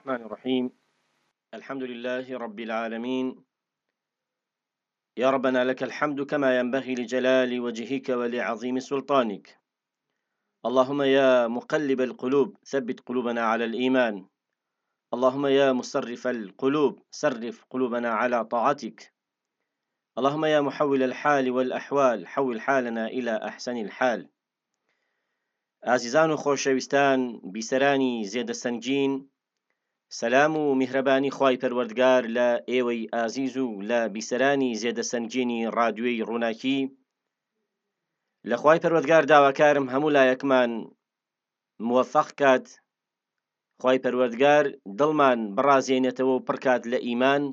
الرحمن الرحيم. الحمد لله رب العالمين. يا ربنا لك الحمد كما ينبغي لجلال وجهك ولعظيم سلطانك. اللهم يا مقلب القلوب ثبت قلوبنا على الإيمان. اللهم يا مصرف القلوب صرف قلوبنا على طاعتك. اللهم يا محول الحال والأحوال حول حالنا إلى أحسن الحال. عزیزان و خۆشەویستان بیسەرانی زێدە سەنگین، سەلام و میهرەبانی خوای پەروەردگار لە ئێوەی ئازیز و لە بیسەرانی زێدە سەنگینی ڕادیۆی ڕووناکی. لە خوای پەروەردگار داواکارم هەموو لایەکمان موەفەق کات، خوای پەروەردگار دڵمان بڕازێنێتەوە و پڕکات لە ئیمان.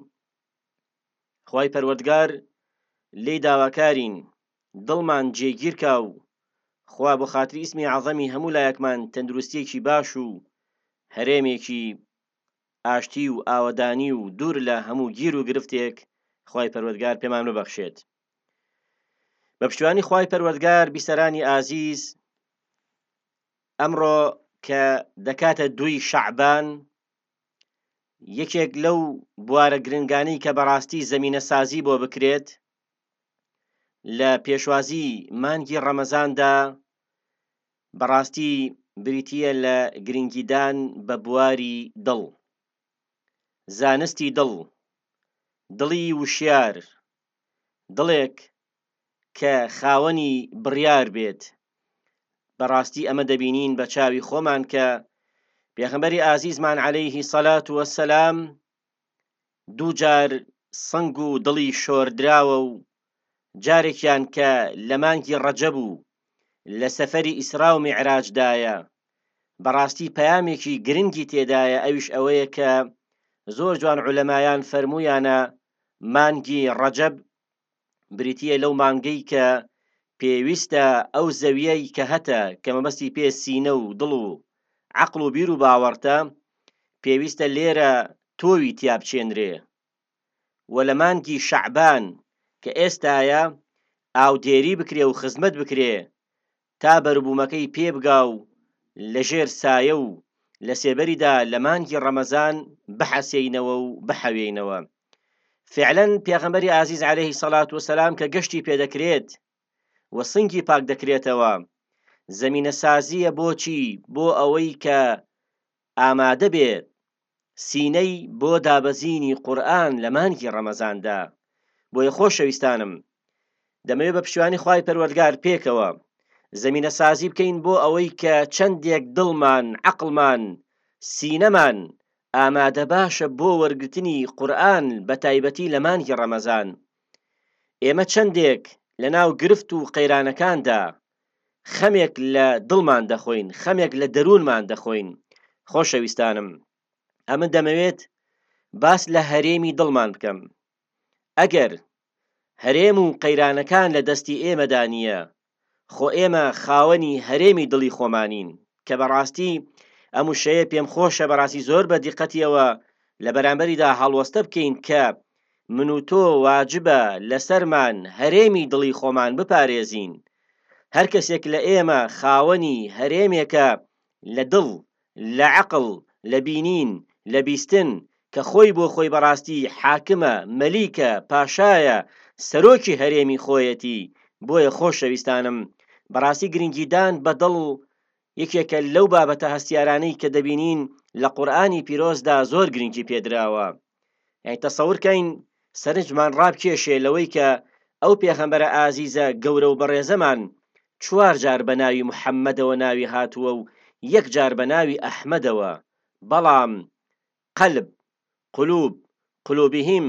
خوای پەروەردگار لێی داواکارین دڵمان جێگیر کا و خوا بۆ خاتری ئیسمی عەزەمی هەموو لایەکمان تەندروستیەکی باش و هەرێمێکی ئاشتی و ئاوەدانی و دوور لە هەموو گیر و گرفتێک خوای پەروەردگار پێمان ببەخشێت. بە پشتیوانی خوای پەروەردگار بیسەرانی ئازیز، ئەمڕۆ کە دەکاتە 2 شەعبان، یەکێک لەو بوارە گرنگانەی کە بەڕاستی زەمینە سازی بۆ بکرێت لە پێشوازی مانگی ڕەمەزاندا، بەڕاستی بریتیە لە گرنگیدان بە بواری دڵ، زانستی دڵ، دڵی وشیار، دڵێک کە خاوەنی بڕیار بێت. بەڕاستی ئەمە دەبینین بە چاوی خۆمان کە پێغەمبەری ئازیزمان عەلەیهی سەلات وەسەلام 2 جار سنگ و دڵی شۆردراوە و جارێکیان کە لە مانگی ڕەجەب و لە سەفەری ئیسرا و میعراجدایە، بەڕاستی پەیامێکی گرنگی تێدایە، ئەویش ئەوەیە کە زۆر جوان عولەمایان فەرموویانە مانگی ڕەجەب بریتیە لەو مانگەی کە پێویستە ئەو زەویەی کە هەتە کە مەبەستی پێ سینە و دڵ و عەقڵ و بیر و باوەڕتە، پێویستە لێرە تۆوی تیا بچێنرێ. و لە مانگی شەعبان کە ئێستایە ئاودێری بکرێ و خزمەت بکرێ تا بەربوومەکەی پێ بگا و لەژێر سایە و لە سێبەریدا لە مانگی ڕەمەزان بحەسێینەوە و بحەوێینەوە. فعلەن پێغەمبەری ئازیز عەلەیهی سەلات وەسەلام کە گەشتی پێدەکرێت و سنگی پاک دەکرێتەوە، زەمینە سازیە بۆچی؟ بۆ ئەوەی کە ئامادە بێت سینەی بۆ دابەزینی قورئان لە مانگی ڕەمەزاندا. بۆیە خۆشەویستانم، دەمەوێت بە پشتیوانی خوای پەروەردگار پێکەوە زەمینە سازی بکەین بۆ ئەوەی کە چەندێک دڵمان، عەقڵمان، سینەمان ئامادە باشە بۆ وەرگرتنی قورئان، بە تایبەتی لە مانگی ڕەمەزان. ئێمە چەندێک لە ناو گرفت و قەیرانەکاندا خەمێک لە دڵمان دەخۆین، خەمێک لە دەروونمان دەخۆین. خۆشەویستانم، ئەمن دەمەوێت باس لە هەرێمی دڵمان بکەم. ئەگەر هەرێم و قەیرانەکان لە دەستی ئێمەدا نییە، خۆ ئێمە خاوەنی هەرێمی دڵی خۆمانین، کە بەڕاستی ئەم وشەیە پێم خۆشە بەڕاستی زۆر بە دیقەتیەوە لە بەرامبەریدا هەڵوەستە بکەین کە من و تۆ واجبە لەسەرمان هەرێمی دڵی خۆمان بپارێزین. هەر کەسێک لە ئێمە خاوەنی هەرێمێکە لە دڵ، لە عەقڵ، لە بینین، لە بیستن، کە خۆی بۆ خۆی بەڕاستی حاکمە، مەلیکە، پاشایە، سەرۆکی هەرێمی خۆیەتی. بۆیە خۆشەویستانم، بەڕاستی گرنگیدان بە دڵ یەکێکە لەو بابەتە هەستیارانەی کە دەبینین لە قورئانی پیرۆزدا زۆر گرنگی پێدراوە. یعنی تەسەوورکەین سەرنجمان ڕابکێشێ لەوەی کە ئەو پێغەمبەرە ئازیزە گەورە و بەڕێزەمان 4 جار بە ناوی محەممەدەوە ناوی هاتووە و 1 جار بە ناوی ئەحمەدەوە، بەڵام قەلب، قولوب، قولوبیهم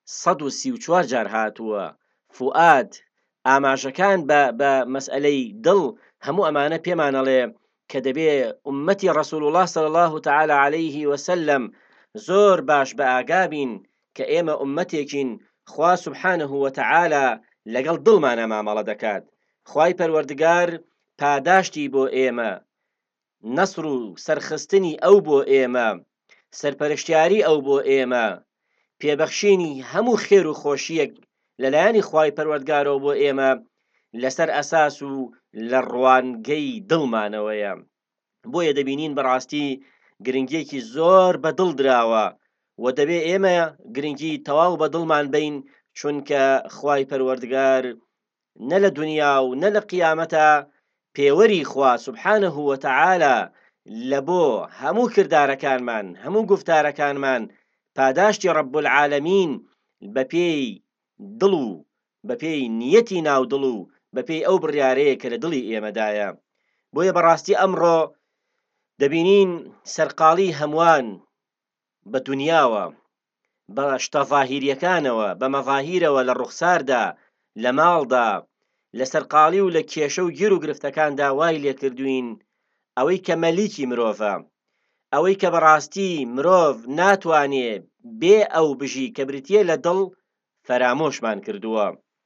134 جار هاتووە. فوئاد، ئاماژەکان بە مەسئلەی دڵ، هەموو ئەمانە پێمانەڵێ کە دەبێ ئوممەتی ڕەسوول الله صلی الله تعالی عەلەیه وسلم زۆر باش بە ئاگابین کە ئێمە ئوممەتێکین خوا سوبحانه وتعالى لەگەڵ دڵمانە مامەڵە دەکات. خوای پەروەردگار پاداشتی بۆ ئێمە، نەسر و سەرخستنی ئەو بۆ ئێمە، سەرپەرشتیاری ئەو بۆ ئێمە، پێبەخشینی هەموو خێر و خۆشیەک لەلایەنی خوای پەروەردگارەوە بۆ ئێمە لەسەر ئەساس و لە ڕوانگەی دڵمانەوەیە. بۆیە دەبینین بەڕاستی گرنگیەکی زۆر بەدڵ دراوە و دەبێ ئێمە گرنگی تەواو بە دڵمان بین، چونکە خوای پەروەردگار نە لە دنیا و نە لە قیامەتە پێوەری خوا سوبحانەه وتەعالە لە بۆ هەموو کردارەکانمان هەموو گوفتارەکانمان پاداشتی ڕەب العالەمین بە پێی دڵ و بە پێی نیەتی ناو دڵ و بە پێی ئەو بڕیارەیە کە لە دڵی ئێمەدایە. بۆیە بەڕاستی ئەمڕۆ دەبینین سەرقاڵی هەمووان بە دنیاوە، بە شتە ظاهیریەکانەوە، بە مەظاهیرەوە، لە ڕوخساردا، لە ماڵدا، لە سەرقاڵی و لە کێشە و گیر و گرفتەکاندا وای لێ کردوین ئەوەی کە مەلیکی مرۆڤە، ئەوەی کە بەڕاستی مرۆڤ ناتوانێ بێ ئەو بژی کە بریتیە لە دڵ فەرامۆشمان کردووە.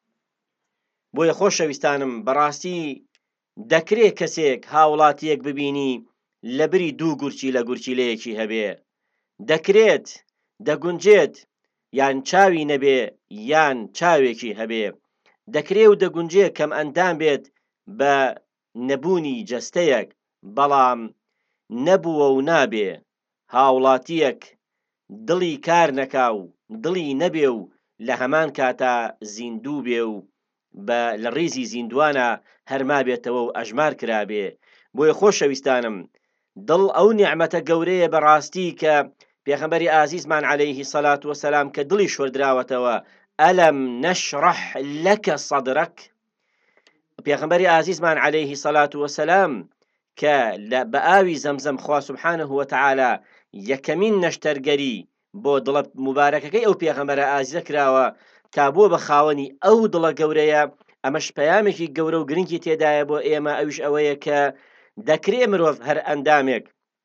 بۆیە خۆشەویستانم بەڕاستی دەکرێت کەسێک هاوڵاتیەک ببینی لە بری دوو گورچی لە گورچیلەیەکی هەبێ، دەکرێت دەگونجێت یان چاوی نەبێ یان چاوێکی هەبێ، دەکرێ و دەگونجێ کەم ئەندام بێت بە نەبوونی جەستەیەک، بەڵام نەبووە و نابێ هاوڵاتیەک دڵی کار نەکا و دڵی نەبێ و لە هەمان کاتا زیندوو بێ و لە ڕیزی زیندوانە هەرما بێتەوە و ئەژمار کرابێ. بۆیە خۆشەویستانم دڵ ئەو نیعمەتە گەورەیە بەڕاستی کە پێغەمبەری ئازیزمان عەلەیهی سەلات وەسەلام کە دڵی شۆردراوەتەوە ئەلەم نەشڕەح لەکە سەدرەک، پێغەمبەری ئازیزمان عەلەیهی سەلات وەسەلام کە بە ئاوی زەمزەم خوا سوبحانەه وتەعالە یەکەمین نەشتەرگەری بۆ دڵە مبارەکەکەی ئەو پێغەمبەرە ئازیزە کراوە تا بووە بە خاوەنی ئەو دڵە گەورەیە. ئەمەش پەیامێکی گەورە و گرنگی تێدایە بۆ ئێمە، ئەویش ئەوەیە کە دەکرێ مرۆڤ هەر ئەندامێک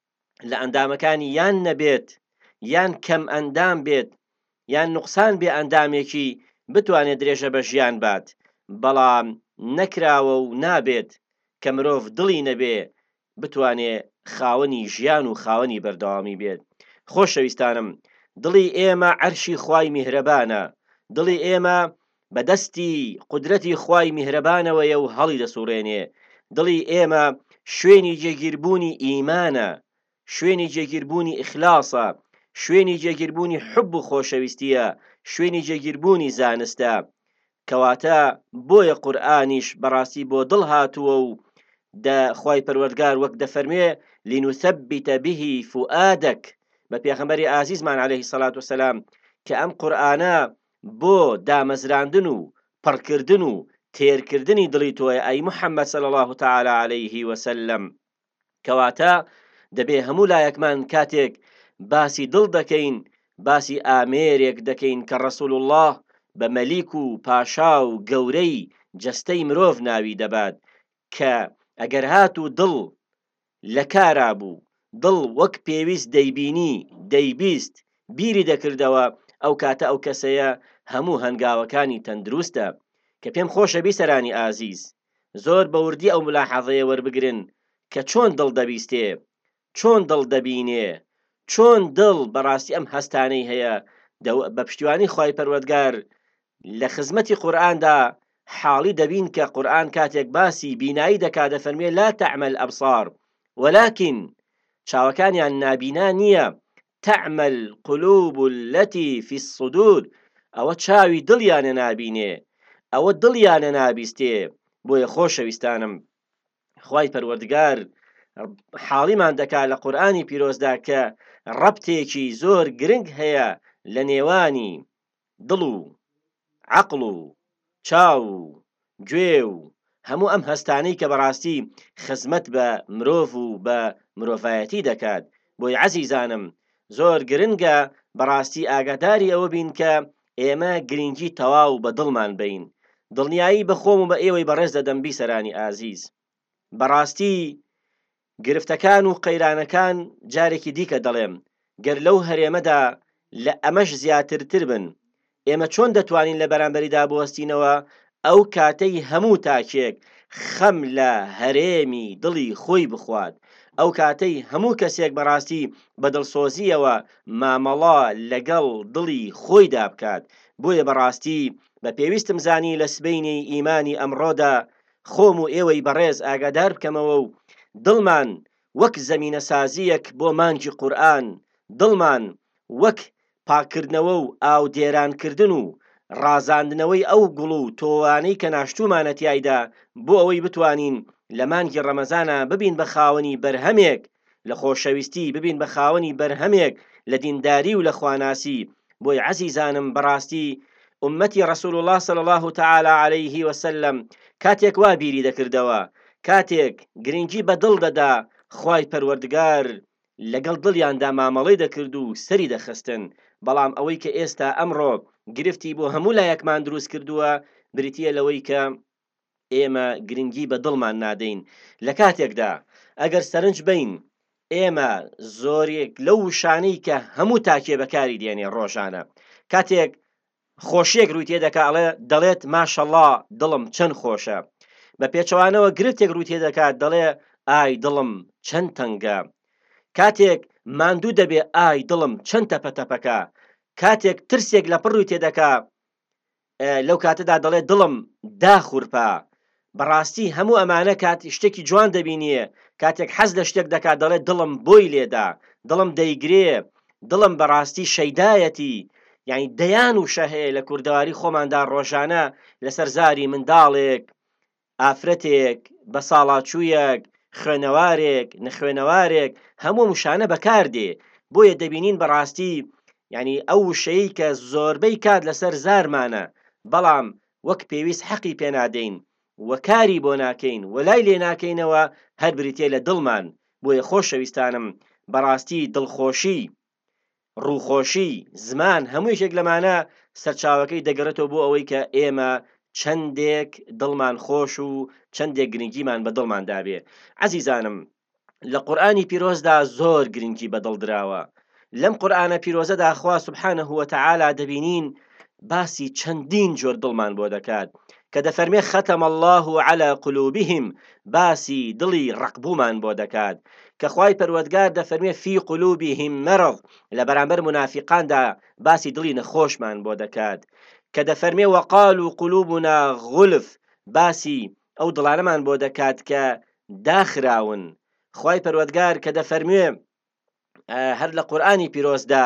لە ئەندامەکانی یان نەبێت یان کەم ئەندام بێت یان نوقسان بێ ئەندامێکی بتوانێت درێژە بە ژیان بات، بەڵام نەکراوە و نابێت کە مرۆڤ دڵی نەبێ بتوانێ خاوەنی ژیان و خاوەنی بەردەوامی بێت. خۆشەویستانم دڵی ئێمە عەرشی خوای میهرەبانە، دڵی ئێمە بەدەستی قودرەتی خوای میهرەبانەوەیە و هەڵی دەسوڕێنێ، دڵی ئێمە شوێنی جێگیربوونی ئیمانە، شوێنی جێگیربوونی ئیخلاسە، شوێنی جێگیربوونی حوب و خۆشەویستیە، شوێنی جێگیربوونی زانستە، کەواتە بۆیە قورئانیش بەڕاستی بۆ دڵ هاتووە و خوای پەروەردگار وەک دەفەرمێ لینوثەبیتە بیهی فوئادەک بە پێغەمبەری ئازیزمان عەلەیهی سەلات وەسەلام کە ئەم قورئانە بۆ دامەزراندن و پڕکردن و تێرکردنی دڵی تۆیە ئەی محەممەد صلی الله تعالی عەلەیه وسلم. کەواتە دەبێ هەموو لایەکمان کاتێک باسی دڵ دەکەین باسی ئامێرێک دەکەین کە ڕەسوول الله بە مەلیک و پاشا و گەورەی جەستەی مرۆڤ ناوی دەبات، کە ئەگەر هات و دڵ لە کارا بوو، دڵ وەک پێویست دەیبینی دەیبیست بیری دەکردەوە، ئەو کاتە ئەو کەسەیە هەموو هەنگاوەکانی تەندروستە. کە پێم خۆشە بیسەرانی ئازیز زۆر بە وردی ئەو ملاحەزەیە وەربگرن کە چۆن دڵ دەبیستێ، چۆن دڵ دەبینێ، چۆن دڵ بەڕاستی ئەم هەستانەی هەیە بە پشتیوانی خوای پەروەردگار لە خزمەتی قورئاندا حاڵی دەبین کە قورئان کاتێک باسی بینایی دەکات دەفەرمێ لا تعمى الأبصار ولكن چاوەکانیان نابینا نییە تعمى القلوب التي في الصدور، ئەوە چاوی دڵیانە نابینێ، ئەوە دڵیانە نابیستێ. بۆیە خۆشەویستانم خوای پەروەردگار حاڵیمان دەکات لە قورئانی پیرۆزدا کە ڕەبتێکی زۆر گرنگ هەیە لە نێوانی دڵ و عەقڵ و چاو و گوێ و هەموو ئەم هەستانەی کە بەڕاستی خزمەت بە مرۆڤ و بە مرۆڤایەتی دەکات. بۆی عەزیزانم زۆر گرنگە بەڕاستی ئاگاداری ئەوە بین کە ئێمە گرنگی تەواو بە دڵمان بین. دڵنیایی بەخۆم و بە ئێوەی بەڕێز دەدەم بیسەرانی ئازیز، بەڕاستی گرفتەکان و قەیرانەکان جارێکی دیکە دەڵێم گەر لەو هەرێمەدا لە ئەمەش زیاترتر بن، ئێمە چۆن دەتوانین لە بەرامبەریدا بوەستینەوە ئەو کاتەی هەموو تاکێک خەم لە هەرێمی دڵی خۆی بخوات، ئەو کاتەی هەموو کەسێک بەڕاستی بە دڵسۆزیەوە مامەڵا لەگەڵ دڵی خۆیدا بکات. بۆیە بەڕاستی بە پێویستم زانی لە سبەینەی ئیمانی ئەمڕۆدا خۆم و ئێوەی بەڕێز ئاگادار بکەمەوە و دڵمان وەک زەمینە سازیەک بۆ مانگی قورئان، دڵمان وەک پاکردنەوە و ئاودێرانکردن و ڕازاندنەوەی ئەو گوڵ و تۆوانەی کە ناشتومانە تیایدا بۆ ئەوەی بتوانین لە مانگی ڕەمەزانە ببین بە خاوەنی بەرهەمێک لە خۆشەویستی، ببین بە خاوەنی بەرهەمێک لە دینداری و لە خواناسی. بۆی عەزیزانم بەڕاستی ئومەتی ڕەسوول الله صلی الله تعالی عليه وسلم کاتێک وا بیری دەکردەوە، کاتێک گرنگی بە دڵ دەدا، خوای پەروەردگار لەگەڵ دڵیاندا مامەڵەی دەکرد و سەری دەخستن. بەڵام ئەوەی کە ئێستا ئەمڕۆ گرفتی بۆ هەموو لایەکمان دروست کردووە بریتیە لەوەی کە ئێمە گرنگی بە دڵمان نادەین. لە کاتێکدا ئەگەر سەرنج بین ئێمە زۆرێک لەو وشانەی کە هەموو تاکێ بەکاری دێنێ ڕۆژانە، کاتێک خۆشیەک ڕووی تێدەکا دەڵێت ماشەڵڵا دڵم چەند خۆشە، بە پێچەوانەوە گرفتێک ڕووی تێدەکات دەڵێ ئای دڵم چەند تەنگە، کاتێک ماندوو دەبێ ئای دڵم چەند تەپەتەپەکە، کاتێک ترسێک لە پڕ ڕووی تێدەکا لەو کاتەدا دەڵێ دڵم داخورپە. بەڕاستی هەموو ئەمانە کات شتێکی جوان دەبینیە، کاتێک حەز لە شتێک دەکات دەڵێ دڵم بۆی لێدا، دڵم دەیگرێ، دڵم بەڕاستی شەیدایەتی. یعنی دەیان و شەهەیە لە کوردەواری خۆماندا ڕۆژانە لەسەر زاری منداڵێک، ئافرەتێک، بە ساڵاچوویەک، خوێنەوارێک، نەخوێنەوارێک، هەموو وشانە بەکاردێ. بۆیە دەبینین بەڕاستی یعنی ئەو وشەیە کە زۆربەی کات لەسەر زارمانە، بەڵام وەک پێویست حەقی پێنادەین وە کاری بۆ ناکەین و لای لێ ناکەینەوە، هەر بریتێ لە دڵمان. بۆیە خۆشەویستانم بەڕاستی دڵخۆشی، ڕووخۆشی، زمان هەموو یەکێک لەمانە سەرچاوەکەی دەگەڕێتەوە بۆ ئەوەی کە ئێمە چەندێک دڵمان خۆش و چەندێک گرنگیمان بە دڵمان دابێ. عەزیزانم لە قورئانی پیرۆزدا زۆر گرنگی بە دڵ دراوە. لەم قورئانە پیرۆزەدا خوا سوبحانه وتعالى دەبینین باسی چەندین جۆر دڵمان بۆ دەکات کە دەفەرمێ ختم الله على قلوبهم، باسی دڵی ڕقبوومان بۆ دەکات کە خوای پەروەردگار دەفەرمێ في قلوبهم مرض، لە بەرامبەر منافقاندا باسی دڵی نەخۆشمان بۆ دەکات کە دەفەرمێ وقالوا قلوبنا غلف، باسی ئەو دڵانەمان بۆ دەکات کە داخراون. خوای پەروەردگار کە دەفەرمێ هەر لە قورئانی پیرۆزدا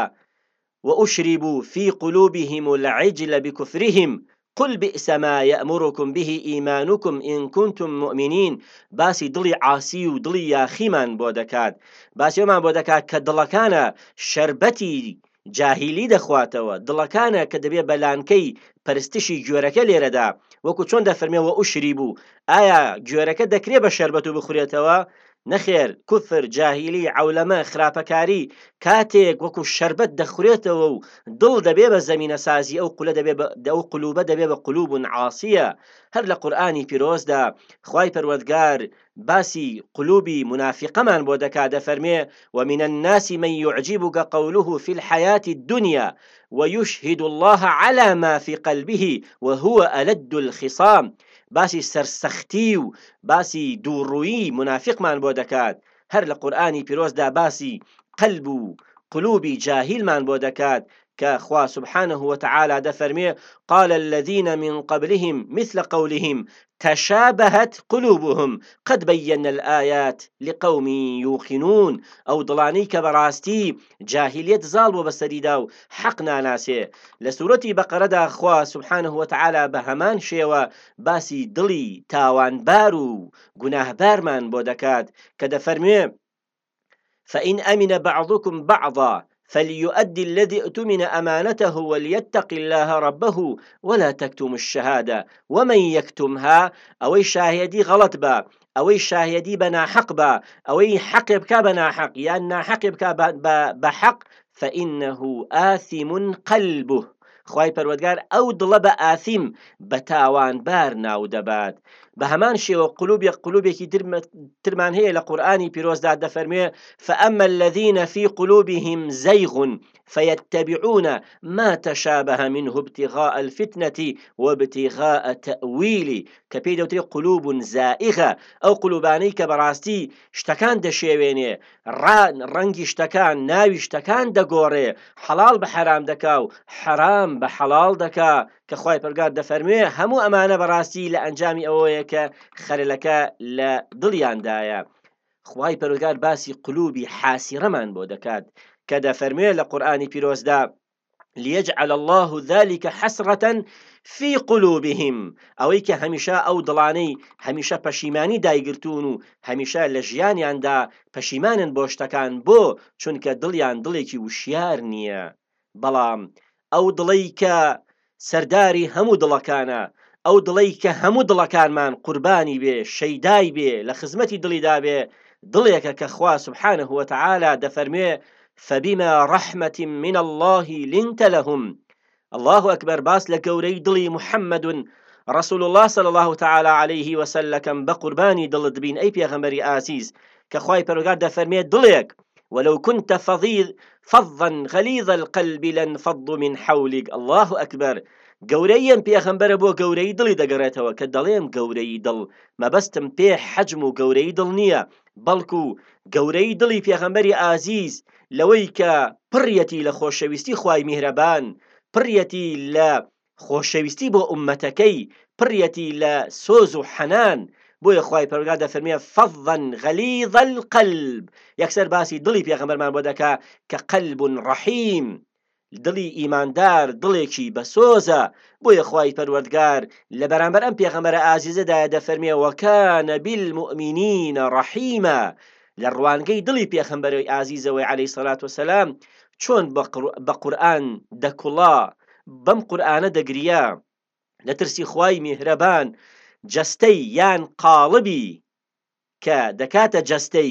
وأشربوا في قلوبهم العجل بكفرهم قل بئس ما يأمركم به إيمانكم إن كنتم مؤمنين، باسی دڵی عاسی و دڵی یاخیمان بۆ دەکات، باسی ئەومان بۆ دەکات کە دڵەکانە شەربەتی جاهیلی دەخواتەوە، دڵەکانە کە دەبێ بەلانکەی پەرستشی گوێرەکە لێرەدا، وەکو چۆن دەفەرمێ وأشربوا، ئایا گوێرەکە دەکرێ بە شەربەت و بخورێتەوە؟ نەخێر، کوفر، جاهیلی، عەولەمە، خراپەکاری کاتێک وەکو شەربەت دەخورێتەوە و دڵ دەبێ بە زەمینە سازی، ئەو قلوبە دەبێ بە قلوب عاسیە. هەر لە قورئانی پیرۆزدا خوای پەروەردگار باسی قلوبی منافقەمان بۆ دەکات، دەفەرمێ ومن الناس من يعجبك قوله في الحياة الدنيا ويشهد الله على ما في قلبه وهو ألد الخصام، باسی سەرسەختی و باسی دووڕوویی منافقمان بۆ دەکات. هەر لە قورئانی پیرۆزدا باسی قەلب و قلوبی جاهیلمان بۆ دەکات کە خوا سبحانه وتعالى دەفەرمێ قال الذين من قبلهم مثل قولهم تشابهت قلوبهم قد بينا الآيات لقوم يوقنون، ئەو دڵانەی کە بەڕاستی جاهلیت زاڵ بۆ بەسەریدا و حەق ناناسێ. لە سوورەتی بەقەرەدا خوا سبحانه وتعالى بە هەمان شێوە باسی دڵی تاوانبار و گوناهبارمان بۆ دەکات کە دەفەرمێ فإن أمن بعضكم بعضا فليؤدي الذي اؤتمن أمانته وليتق الله ربه ولا تكتم الشهادة ومن يكتمها، أوي شاهدي غلط با، أوي شاهدي بنا حق با، أوي حق بكا بنا حق، يعني حق بكا بحق فإنه آثم قلبه. خوای پەروەردگار ئەو دڵە بە ئاثیم بە تاوانبار ناو دەبات. بە هەمان شێوە قلوبێکی ترمان هەیە لە قورئانی پیرۆزدا دەفەرمێ فأما الذين في قلوبهم زيغ فيتبعون ما تشابه منه ابتغاء الفتنة وابتغاء تأويله، کە پێی دەوترێ قلوب زائغة، ئەو قلوبانەی کە بەڕاستی شتەکان دەشێوێنێ، ڕەنگی شتەکان، ناوی شتەکان دەگۆڕێ، حەڵال بە حەرام دەکا و حەرام بە حەڵال دەکا، کە خوای پەروەردگار دەفەرمێ هەموو ئەمانە بەڕاستی لە ئەنجامی ئەوەیە کە خەرلەکە لە دڵیاندایە. خوای پەروەردگار باسی قلوبی حاسرەمان بۆ دەکات کە دەفەرمێ لە قورئانی پیرۆزدا ليجعل الله ذلك حسرة في قلوبهم ئەوەی کە هەمیشە ئەو دڵانەی هەمیشە پەشیمانی دایگرتوون و هەمیشە لە ژیانیاندا پەشیمانن بۆ شتەکان بۆ چونکە دڵیان دڵێکی وشیار نییە بەڵام ئەو دڵەی کە سەرداری هەموو دڵەکانە ئەو دڵەی کە هەموو دڵەکانمان قوربانی بێ شەیدای بێ لە خزمەتی دڵیدا بێ دڵێکە کە خوا سبحانه وتعالى دەفەرمێ فبما رحمة من الله لنت لهم الله أكبر باس لكوري دلي محمد رسول الله صلى الله تعالى عليه وسلم بقرباني دل دبين أي بيغمري آسيس كخواي پروردگار دفرمي دليك ولو كنت فظا غليظ القلب لانفضوا من حولك الله أكبر گەورەیەم پێغەمبەرە بۆ گەورەی دڵی دەگەڕێتەوە کە دەڵێم گەورەی دڵ مەبەستم پێ حەجم و گەورەی دڵ نییە بەڵکو گەورەی دڵی پێغەمبەری ئازیز لەوەی کە پڕیەتی لە خۆشەویستی خوای میهرەبان پڕیەتی لە خۆشەویستی بۆ ئومەتەکەی پڕیەتی لە سۆز و حەنان بۆیە خوای پەروەردگار دەفەرمێ فەظا غەلیظ القەلب یەکسەر باسی دڵی پێغەمبەرمان بۆ دەکا کە قەلب ڕەحیم دڵی ئیماندار دڵێکی بەسۆزە بۆیە خوای پەروەردگار لە بەرامبەر ئەم پێغەمبەرە ئازیزەدا دەفەرمێ وەکانە بالمؤمنین ڕەحیمە لە ڕوانگەی دڵی پێغەمبەرەوەی ئازیزەوەی عەلەیهی سەلات وسەلام چۆن بە قورئان دەکوڵا بەم قورئانە دەگریا لە ترسی خوای میهرەبان جەستەی یان قاڵبی کە دەکاتە جەستەی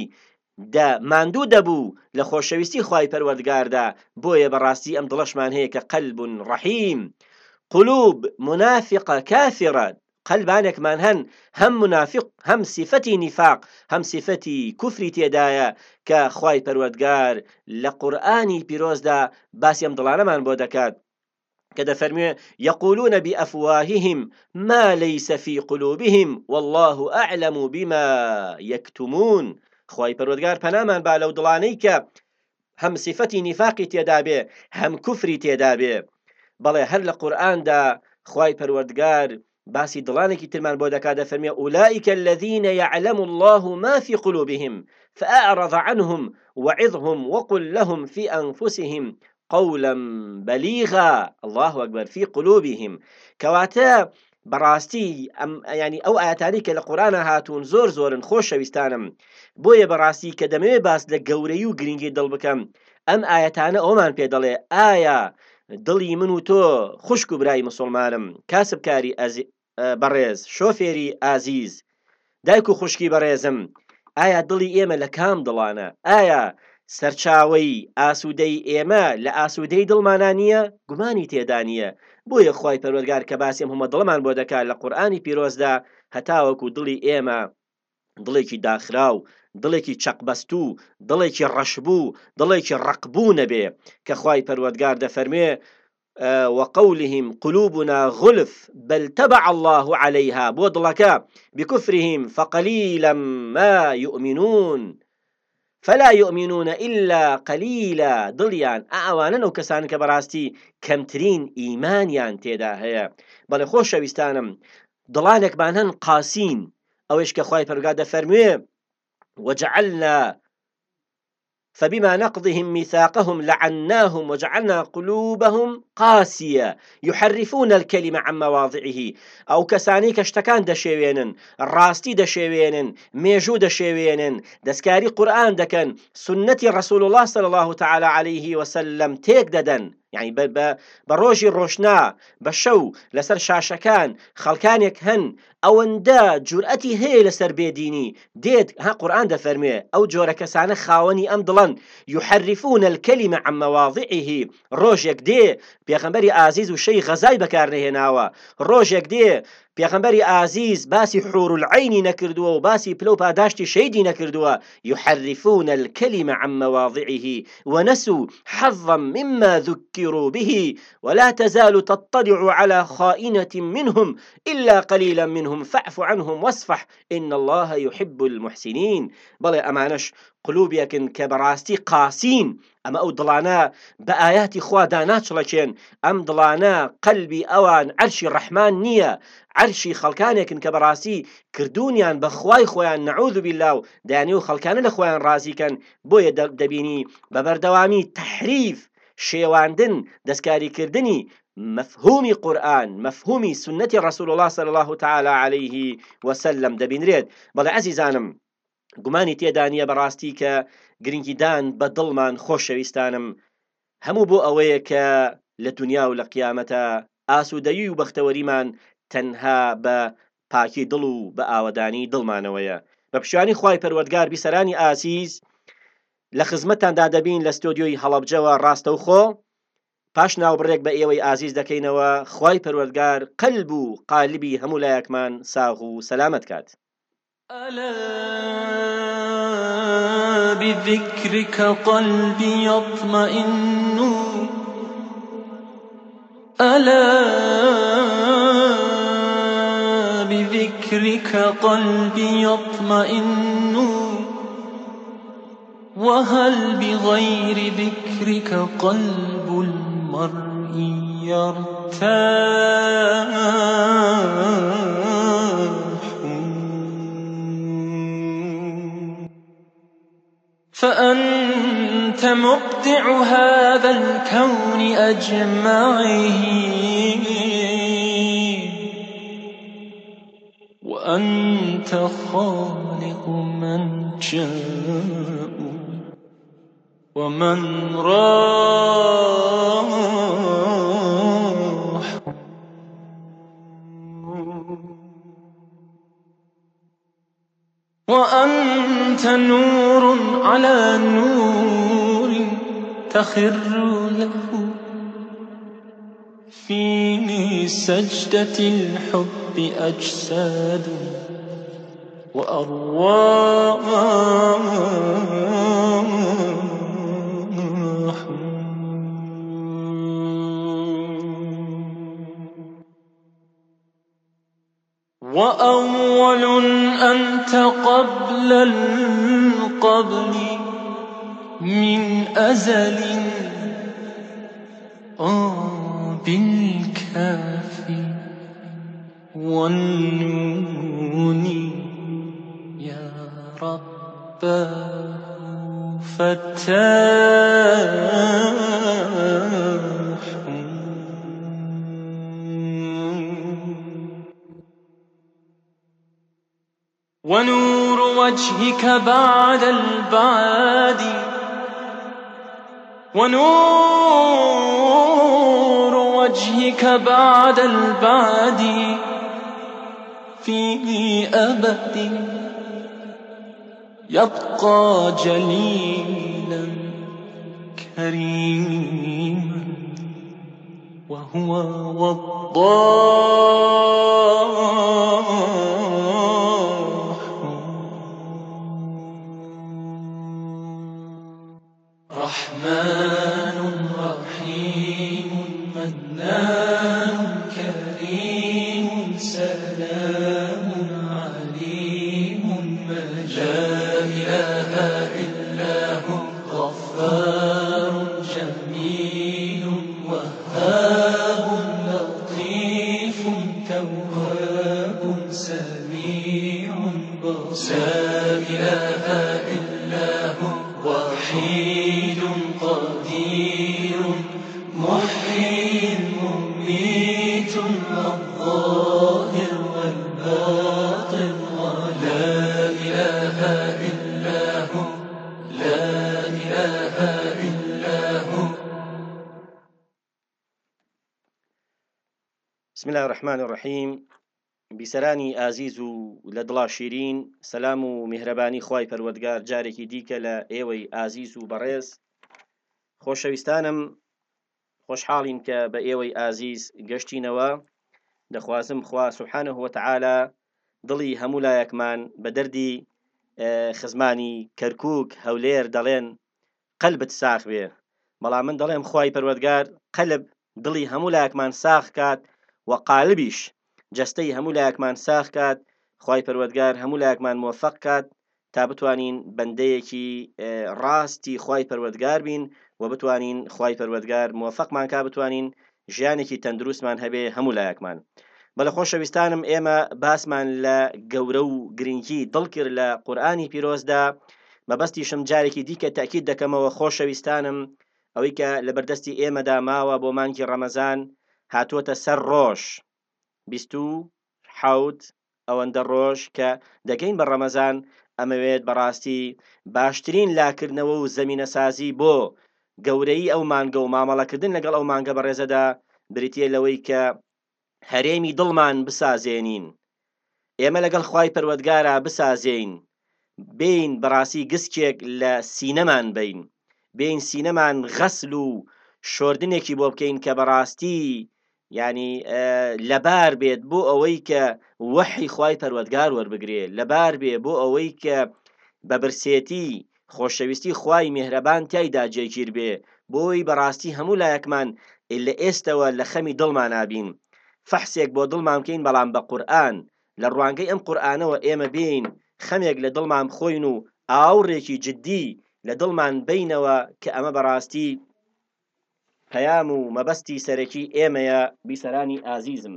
ماندوو دەبوو لە خۆشەویستی خوای پەروەردگاردا بۆیە بەڕاستی ئەم دڵەشمان هەیە کە قەلب ڕەحیم قلوب منافقة كافرة قەلبانێکمان هەن هەم منافق هەم صفەتی نیفاق هەم صفەتی کوفری تێدایە کە خوای پەروەردگار لە قورئانی پیرۆزدا باسی ئەم دڵانەمان بۆ دەکات کە دەفەرمێ يقولون بأفواههم ما ليس في قلوبهم والله أعلم بما يكتمون خوای پەروەردگار پەنامان با لەو دڵانەی کە هەم صفەتی نیفاقی تێدا بێ هەم کوفری تێدا بێ بەڵێ هەر لە قورئاندا خوای پەروەردگار باسی دڵانێکی ترمان بۆ دەکات دەفەرمێ أولئك الذين يعلم الله ما في قلوبهم فأعرض عنهم وعظهم وقل لهم في أنفسهم قولا بليغا الله أكبر في قلوبهم كواتا بەڕاستی ینی ئەو ئاەتانی کە لە قورئانە هاتوون زۆرن خۆشەویستانم بۆیە بەڕاستی کە دەمەوێت باس لە گەورەی و گرنگی دڵ بکەم ئەم ئاەتانە ئەومان پێ دەڵێ ئایا دڵی من و تۆ خوشک و برای مسلمانم کاسبکاری بەڕێز شۆفێری ئازیز دایک و خوشکی بەڕێزم ئایا دڵی ئێمە لە کام دڵانە ئایا سەرچاوەی ئاسوودەی ئێمە لە ئاسوودەی دڵمانە نییە گومانی تێدا نییە بۆیە خوای پەروەردگار کە باسیم هەموو دڵمان بۆ دەکات لە قورئانی پیرۆزدا هەتاوەکو دڵی ئێمە دڵێکی داخراو دڵێکی چەقبەستوو دڵێکی ڕەشبوو دڵێکی ڕقبوو نەبێ کە خوای پەروەردگار دەفەرمێ وقولهم قلوبنا غلف بل تبع الله عليها بۆ دڵەکە بكفرهم فقليلا ما يؤمنون فلا يؤمنون إلا قليلا دڵیان ئەوانن ئەو کەسان کە بەڕاستی کەمترین ئیمانیان تێدا هەیە بەڵێ خۆشەویستانم دڵانێکمان هەن قاسین ئەوەش کە خوای پەروەردگار دەفەرموێ وجعلنا فبما نقضهم ميثاقهم لعناهم وجعلنا قلوبهم قاسية يحرفون الكلمة عن مواضعه أو كساني كشتكان دشيوينن راستي دشيوينن ميجو دشيوينن دسكاري قرآن دكن سنة رسول الله صلى الله تعالى عليه وسلم تيك ددن يعني بروجي روشنا بشو لسر شاشكان خلكانيك هن ئەوەندە جورئەتی هەیە لەسەر بێدینی دێت ها قورئان دەفەرمێ ئەو جۆرە کەسانە خاوەنی ئەم دڵن يحرفون الكلمة عن مواضعه ڕۆژێک دێ پێغەمبەری ئازیز و شەی غەزای بەکارنەهێناوە ڕۆژێک دێ پێغەمبەری ئازیز باسی حور العینی نەکردووە و باسی پلە و پاداشتی شەیدی نەکردووە يحرفون الكلمة عن مواضعه ونسوا حظا مما ذكروا به ولا تزال تطلع على خائنة منهم إلا قليلا منهم عنهم فاعف عنهم واصفح إن الله يحب المحسنين. بەڵێ ئەمانەش قلوبێکن کە بەڕاستی قاسین، ئەمە ئەو دڵانە بە ئاياتی خوا داناچڵەکێن، ئەم دڵانە قەلبی ئەوان عەرشی ڕەحمان نییە، عەرشی خەڵکانێکن کە بەڕاستی کردوونیان بە خوای خۆیان نەعوذ بالله و دەیانێ و خەڵکانە لە خۆیان ڕازیکەن. بۆیە دەبینی بە بەردەوامی تەحریف، شێواندن، دەستکاریکردنی مفهومی قورآن، مفهومی سنەتی ڕەسوول الله صلی الله تعالی عليه وسلم دەبینرێت. بەڵێ عەزیزانم، گومانی تێدا نییە بەڕاستی کە گرنگیدان بە دڵمان خۆشەویستانم هەموو بۆ ئەوەیە کە لە دنیا و لە قیامەتە ئاسوودەیی و بەختەوەریمان تەنها بە پاکی دڵ و بە ئاوەدانی دڵمانەوەیە. بە پشتیوانی خوای پەروەردگار بیسەرانی ئاسیز لە خزمەتتاندا دەبین لە ستۆدیۆی هەڵەبجەوە ڕاستەوخۆ. پاش ناوبڕێک بە ئێوەی ئازیز دەکەینەوە. خوای پەروەردگار قەلب و قالبی هەموو لایەکمان ساغ و سەلامەت کات. ألا بذكرك قلبي يطمئن، ألا بذكرك قلبي يطمئن، وهل بغير ذكرك قلب المرء يرتاح؟ فأنت مبدع هذا الكون أجمعه، وأنت خالق من شاء ومن راح، وأنت نور على نور تخر له في سجدة الحب أجساد وأرواح، وأول أنت قبل القبل من أزل، بالكاف والنون يا رباه فتاح، ونور وجهك بعد البعد، ونور وجهك بعد البعد في أبد يبقى جليلا كريما، وهو وضاح. رحمن رحيم منان كريم سلام عليم ما لا إله إلا هو غفار جميل وهاب لطيف تواب سميع بصير لا إله إلا هو وحيد قدير محيي مميت الظاهر والباطن، ولا إله إلا هو، لا إله إلا هو. بسم الله الرحمن الرحيم. بیسەرانی ئازیز و لە دڵا شیرین، سەلام و میهرەبانی خوای پەروەردگار جارێکی دیکە لە ئێوەی ئازیز و بەڕێز. خۆشەویستانم، خۆشحاڵین کە بە ئێوەی ئازیز گەشتینەوە. دەخوازم خوا سوبحانەه وتعالە دڵی هەموو لایەکمان بە دەردی خزمانی کەرکووک هەولێر دەڵێن قەلبت ساخ بێ، بەڵام من دەڵێم خوای پەروەردگار قەلب دڵی هەموو لایەکمان ساخ کات و قالبیش جەستەی هەموو لایەکمان ساغ کات، خوای پەروەردگار هەموو لایەکمان موفق کات تا بتوانین بەندەیەکی ڕاستی خوای پەروەردگار بین و بتوانین خوای پەروەردگار موفقمان کا بتوانین ژیانێکی تەندروستمان هەبێ هەموو لایەکمان. بەڵێ خۆشەویستانم ئێمە باسمان لە گەورە و گرنگی دڵ کرد لە قورئانی پیرۆزدا. مەبەستیشم جارێکی دیکە تاکید دەکەمەوە خۆشەویستانم ئەوەی کە لە بەردەستی ئێمەدا ماوە بۆ مانگی ڕەمەزان هاتووەتە سەر ڕۆژ 27 ئەوەندە ڕۆژ کە دەگەین بە ڕەمەزان ئەمەوێت بەڕاستی باشترین لاکردنەوە و زەمینەسازی بۆ گەورەی ئەو مانگە و مامەڵەکردن لەگەڵ ئەو مانگە بەڕێزەدا بریتیە لەوەی کە هەرێمی دڵمان بسازێنین، ئێمە لەگەڵ خوای پەروەردگارە بسازێین، بین بەڕاستی گسکێک لە سینەمان بین، بین سینەمان غەسل و شۆردنێکی بۆ بکەین کە بەڕاستی یعنی لەبار بێت بۆ ئەوەی کە وحی خوای پەروەردگار وەربگرێ، لەبار بێ بۆ ئەوەی کە بە برسێتی خۆشەویستی خوای میهرەبان تایدا جێگیر بێ، بۆی بەڕاستی هەموو لایەکمان لە ئێستەوە لە خەمی دڵمان نابین، فەحسێک بۆ دڵمان بکەین بەڵام بە قورئان لە ڕوانگەی ئەم قورئانەوە ئێمە بین خەمێک لە دڵمان بخۆین و ئاوڕێکی جددی لە دڵمان بینەوە کە ئەمە بەڕاستی پەیام و مەبەستی سەرەکی ئێمەیە بیسەرانی ئازیزم.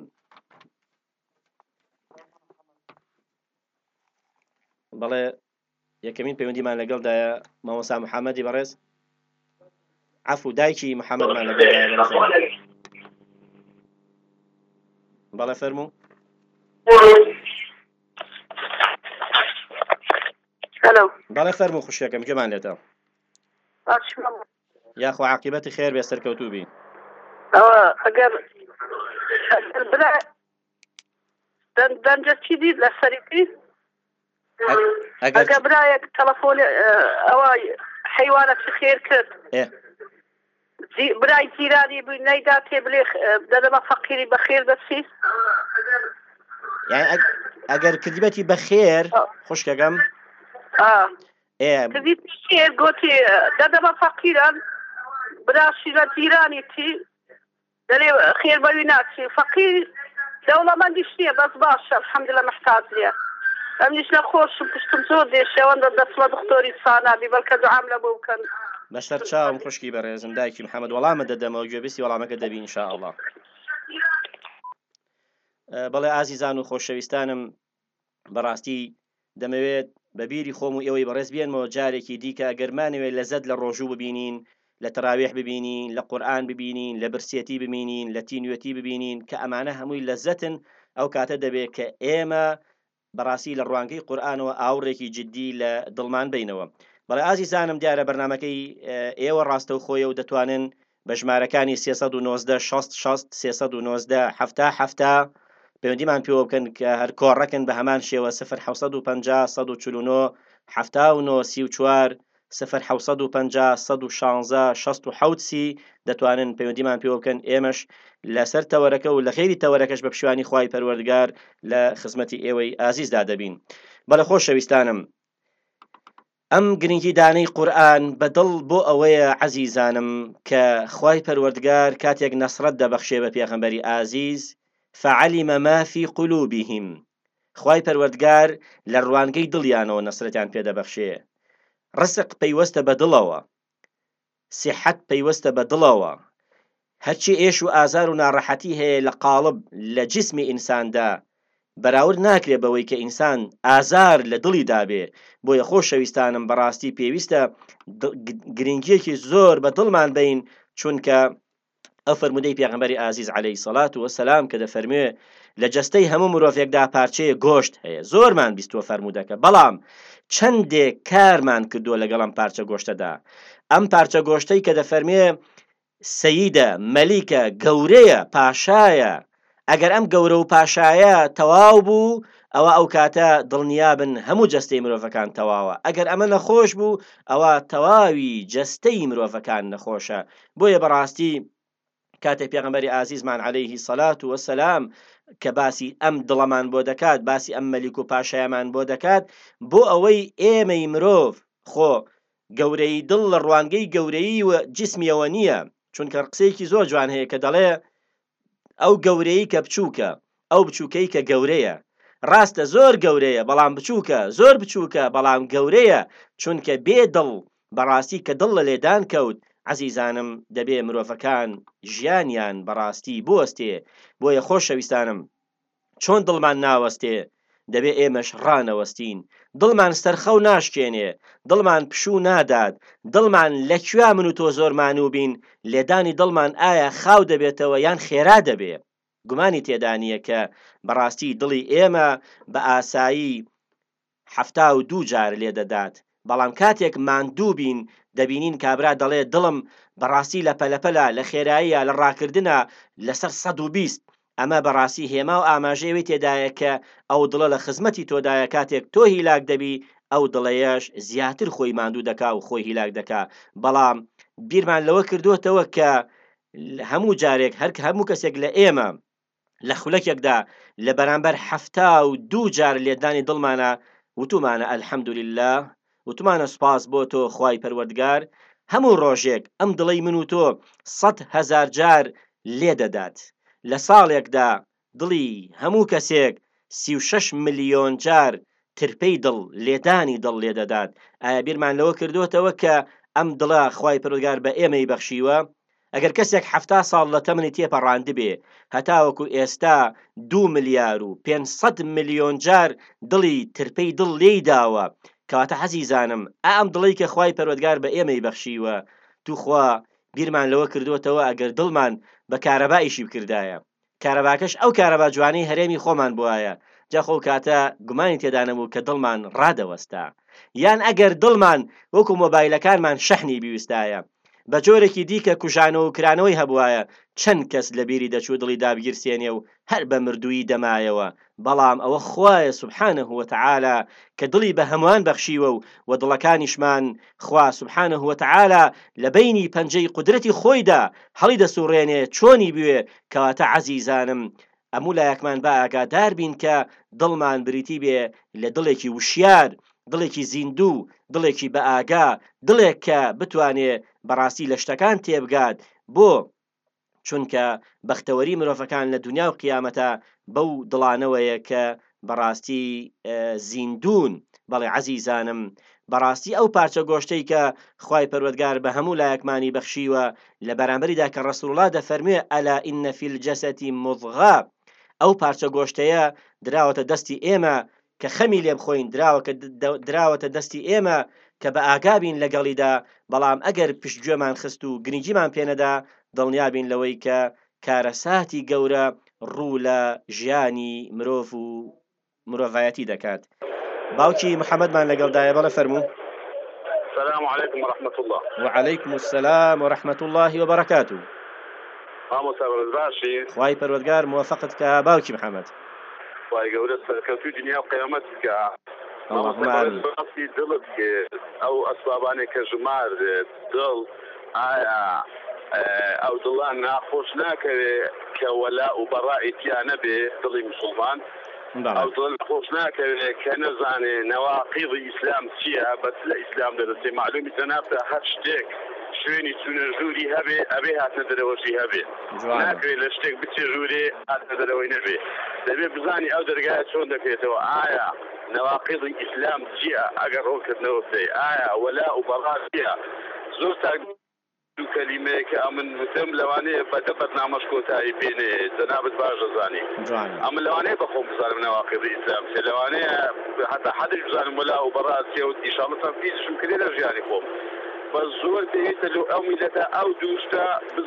بەڵێ یەکەمین پەیوەندیمان لەگەڵدایە مامۆستا محەممەدی بەڕێز، عەفو دایکی محەممەدمان لەگەڵدایە. بەڵێ فەرموو. بەڵێ فەرموو خوشکەکەم گوێمان لێتە. یاخوا عاقبەتی خێر بێ سەرکەوتوو بی. ئەگەر برا دەنجە چی دیت لە سەریتی ئەگەر برایەک تەلەفۆن ئەوە حەیوانەتی خێر کرد برای جیرانی بووی نەیدا تێ بڵێ دەدەمە فەقیری بەخێر دەچی، یعنی ئەگەر کردیبەتی بەخێر خوشکەکەم کردی خێر گوتی دەدەمە فەقیران براشی لە جیرانیتی دەڵێ خێر بەوی ناچی، فەقیر دەوڵەمەندیش نییە بەس باشە الحەمدولillah محتاج نییە، ئەمنیش نەخۆشم پشتم زۆر دێشەوەندە دەچمە دکتۆری سانابی بەڵکە دوعام لە بۆ بکەن. بەشەر چاوم خوشکی بەڕێزم دایکی محەممەد وەڵامە دەدەمەوە گوێبیستی وەڵامەکە دەبین ئینشاءالله. بەڵێ ئازیزان و خۆشەویستانم بەڕاستی دەمەوێت بەبیری خۆم و ئێوەی بەڕێز بێنمەوە جارێکی دیکە ئەگەرمانەوێت لەزەت لە ڕۆژوو ببینین، لە تەراویح ببینین، لە قورئان ببینین، لە برسێتی ببینین، لە تینوێتی ببینین کە ئەمانە هەمووی لەزەتن، ئەو کاتە دەبێت کە ئێمە بەڕاستی لە ڕوانگەی قورئانەوە ئاوڕێکی جددی لە دڵمان بینەوە. بەڵێ ئازیزانم دیارە بەرنامەکەی ئێوە ڕاستەوخۆیە و دەتوانن بە ژمارەکانی 390 60 60 390 70 70 پەیوەندیمان پێوە بکەن کە هەر کۆڕەکن بە هەمان شێوە 0750 149 79 34 0750 116 67 دەتوانن پەیوەندیمان پێوە بکەن، ئێمەش لەسەر تەوەرەکە و لە غێری تەوەرەکەش بە پشتیوانی خوای پەروەردگار لە خزمەتی ئێوەی ئازیزدا دەبین. بەڵێ خۆشەویستانم ئەم گرنگی دانەی قورئان بەدڵ بۆ ئەوەیە عەزیزانم کە خوای پەروەردگار کاتێک نەسرەت دەبەخشێ بە پێغەمبەری ئازیز فعلم ما في قلوبهم، خوای پەروەردگار لە ڕوانگەی دڵیانەوە نەسرەتیان پێدەبەخشێ، ڕزق پەیوەستە بە دڵەوە، سیحەت پەیوەستە بە دڵەوە، هەرچی ئێش و ئازار و ناڕەحەتی هەیە لە قاڵب لە جسمی ئینساندا بەراورد ناکرێ بەوەی کە ئینسان ئازار لە دڵی دابێ. بۆیە خۆشەویستانم بەڕاستی پێویستە گرنگیەکی زۆر بە دڵمان بین، چونکە ئەو فەرمودەی پێغەمبەری ئازیز عەلەیهی سەڵات وەسەلام کە دەفەرموێ لە جەستەی هەموو مرۆڤێکدا پارچەیە گۆشت هەیە، زۆرمان بیستوە فەرمودەکە، بەڵام چەندێک کارمان کردووە لەگەڵ ئەم پارچە گۆشتەدا. ئەم پارچە گۆشتەی کە دەفەرمێ سەییدە مەلیکە گەورەیە پاشایە، ئەگەر ئەم گەورە و پاشایە تەواو بوو ئەوە ئەو کاتە دڵنیابن هەموو جەستەی مرۆڤەکان تەواوە، ئەگەر ئەمە نەخۆش بوو ئەوە تەواوی جەستەی مرۆڤەکان نەخۆشە. بۆیە بەڕاستی کاتێک پێغەمبەری ئازیزمان عەلەیهی سەڵات وەسەلام کە باسی ئەم دڵەمان بۆ دەکات، باسی ئەم مەلیک و پاشایەمان بۆ دەکات، بۆ ئەوەی ئێمەی مرۆڤ خۆ گەورەی دڵ لە ڕوانگەی گەورەی و جسمیەوە نییە، چونکە قسەیەکی زۆر جوان هەیە کە دەڵێ ئەو گەورەی کە بچووکە، ئەو بچووکەی کە گەورەیە. ڕاستە زۆر گەورەیە بەڵام بچووکە، زۆر بچووکە بەڵام گەورەیە، چونکە بێدڵ بەڕاستی کە دڵ لە لێدان کەوت عەزیزانم دەبێ مرۆڤەکان ژیانیان بەڕاستی بوەستێ. بۆیە خۆشەویستانم چۆن دڵمان ناوەستێ دەبێ ئێمەش ڕانەوەستین. دڵمان سەرخەو ناشکێنێ، دڵمان پشوو نادات، دڵمان لەکوێ من و تۆ زۆرمان و بین، لێدانی دڵمان ئایا خاو دەبێتەوە یان خێرا دەبێ. گومانی تێدا نییە کە بەڕاستی دڵی ئێمە بە ئاسایی 72 جار لێ دەدات، بەڵام کاتێک ماندوو بین دەبینین کابرا دەڵێ دڵم بەڕاستی لە پەلەپەلا، لە خێراییە، لە ڕاکردنە لەسەر 120. ئەمە بەڕاستی هێما و ئاماژەیەوەی تێدایە کە ئەو دڵە لە خزمەتی تۆدایە. کاتێک تۆ هیلاک دەبی ئەو دڵەیەش زیاتر خۆی ماندوو دەکا و خۆی هیلاک دەکا. بەڵام بیرمان لەوە کردووەتەوە کە هەموو جارێک هەموو کەسێک لە ئێمە لە خولەکێکدا لە بەرامبەر 72 جار لێدانی دڵمانە وتومانە ئەلحەمدولله، وتمانە سوپاس بۆ تۆ خوای پەروەردگار، هەموو ڕۆژێک ئەم دڵەی من و تۆ 100,000 جار لێ دەدات. لە ساڵێکدا دڵی هەموو کەسێک 36 ملیۆن جار ترپەی دڵ لێدانی دڵ لێ دەدات. ئایا بیرمان لەوە کردوتەوە کە ئەم دڵە خوای پەروەردگار بە ئێمەی بەخشیوە؟ ئەگەر کەسێک 70 ساڵ لە تەمەنی تێپەڕاندی بێ هەتاوەکو ئێستا 2 ملیار و 500 ملیۆن جار دڵی ترپەی دڵ لێی داوە، کەواتە عەزیزانم ئەم دڵی کە خوای پەروەردگار بە ئێمەی بەخشیوە توخوا بیرمان لەوە کردوتەوە ئەگەر دڵمان بە کارەبایشی بکردایە، کارەباکەش ئەو کارەبا جوانەی هەرێمی خۆمان بوایە، جاخۆ کاتە گومانی تێدا نەبوو کە دڵمان ڕادەوەستا. یان ئەگەر دڵمان وەکو مۆبایلەکانمان شەحنی بیویستایە بە جۆرێکی دیکە کوژانەوە و کرانەوەی هەبوایە، چەند کەس لە بیری دەچوو دڵی دابگیرسێنێ و هەر بە مردووی دەمایەوە. بەڵام ئەوە خوایە سوبحانه وتعالى کە دڵی بە هەمووان بەخشیوە و دڵەکانیشمان خوا سوبحانه وتعالى لە بەینی پەنجەی قودرەتی خۆیدا هەڵی دەسوڕێنێ چۆنی بوێ. کەواتە عەزیزانم ئەموو لایەکمان بە ئاگادار بین کە دڵمان بریتی بێ لە دڵێکی وشیار، دڵێکی زیندوو، دڵێکی بە ئاگا، دڵێک کە بتوانێ بەڕاستی لە شتەکان تێبگات. بۆ چونکە بەختەوەری مرۆڤەکان لە دنیا و قیامەتە بەو دڵانەوەیە کە بەڕاستی زیندون. بەڵێ عەزیزانم بەڕاستی ئەو پارچە گۆشتەی کە خوای پەروەردگار بە هەموو لایەکمانی بەخشیوە لە بەرامبەریدا کە ڕەسوڵڵا دەفەرموێ ئەلا ئین فی الجەسەد مضغە، ئەو پارچە گۆشتەیە دراوەتە دەستی ئێمە کە خەمی لێ بخۆین، دراوەتە دەستی ئێمە کە بە ئاگابین لەگەڵیدا. بەڵام ئەگەر پشتگوێمان خست و گرنگیمان پێنەدا دڵنیابین لەوەی کە کارەساتی گەورە ڕوو لە ژیانی مرۆڤ و مرۆڤایەتی دەکات. باوکی محەممەدمان لەگەڵدایە، بەڵێ فەرموو. السلام عليكم ورحمة الله. وعليكم السلام ورحمة الله وبركاته. باشی خوای پەروەردگار موفقت کە باوکی محەممەد. خوای گەورە سەرکەوتوی دنیا و قیامەت بکە. اللهم آمین. دڵت ئەو ئەسبابانێک کە ژمار دڵ ئایا ئەو دڵان ناخۆش ناکەوێت کە وەلا و بەڕای تیا نەبێ دڵی مسلمان، ئەو دڵ خۆش ناکەوێت کە نەزانێ نەواقیضی ئیسلام چییە، بەس لە ئیسلام دەدەچێ معلومی تەنافتە هەر شتێک شوێنی چونە ژووری هەبێ ئەبێ هاتنە دەرەوەشی هەبێ، ناکەوێت لە شتێک بچێ ژوورێ هاتنە دەرەوەی نەبێ. دەبێت بزانی ئەو دەرگایە چۆن دەکرێتەوە، ئایا نەواقیضی ئیسلام چییە، ئەگەر ڕۆکردنەوە بکەی ئایا وەلا و بەڕا چییە. زۆر دوو کەلیمەیە کە ئەمن وتم لەوانەیە بەدە بەرنامەش کۆتایی پێنێ جەنابەت باش دەزانی، ئەمە لەوانەیە بەخۆم بزانم نەواقیضی ئیسلام چییە، لەوانەیە هەتا حەدش بزانم وەلا و بەڕا چییە و ئینشاڵڵا تەنفیزشم کردێ لە ژیانی خۆم. بەس زۆر پێویستە لەو ئەو میلەتە ئەو دوو شتە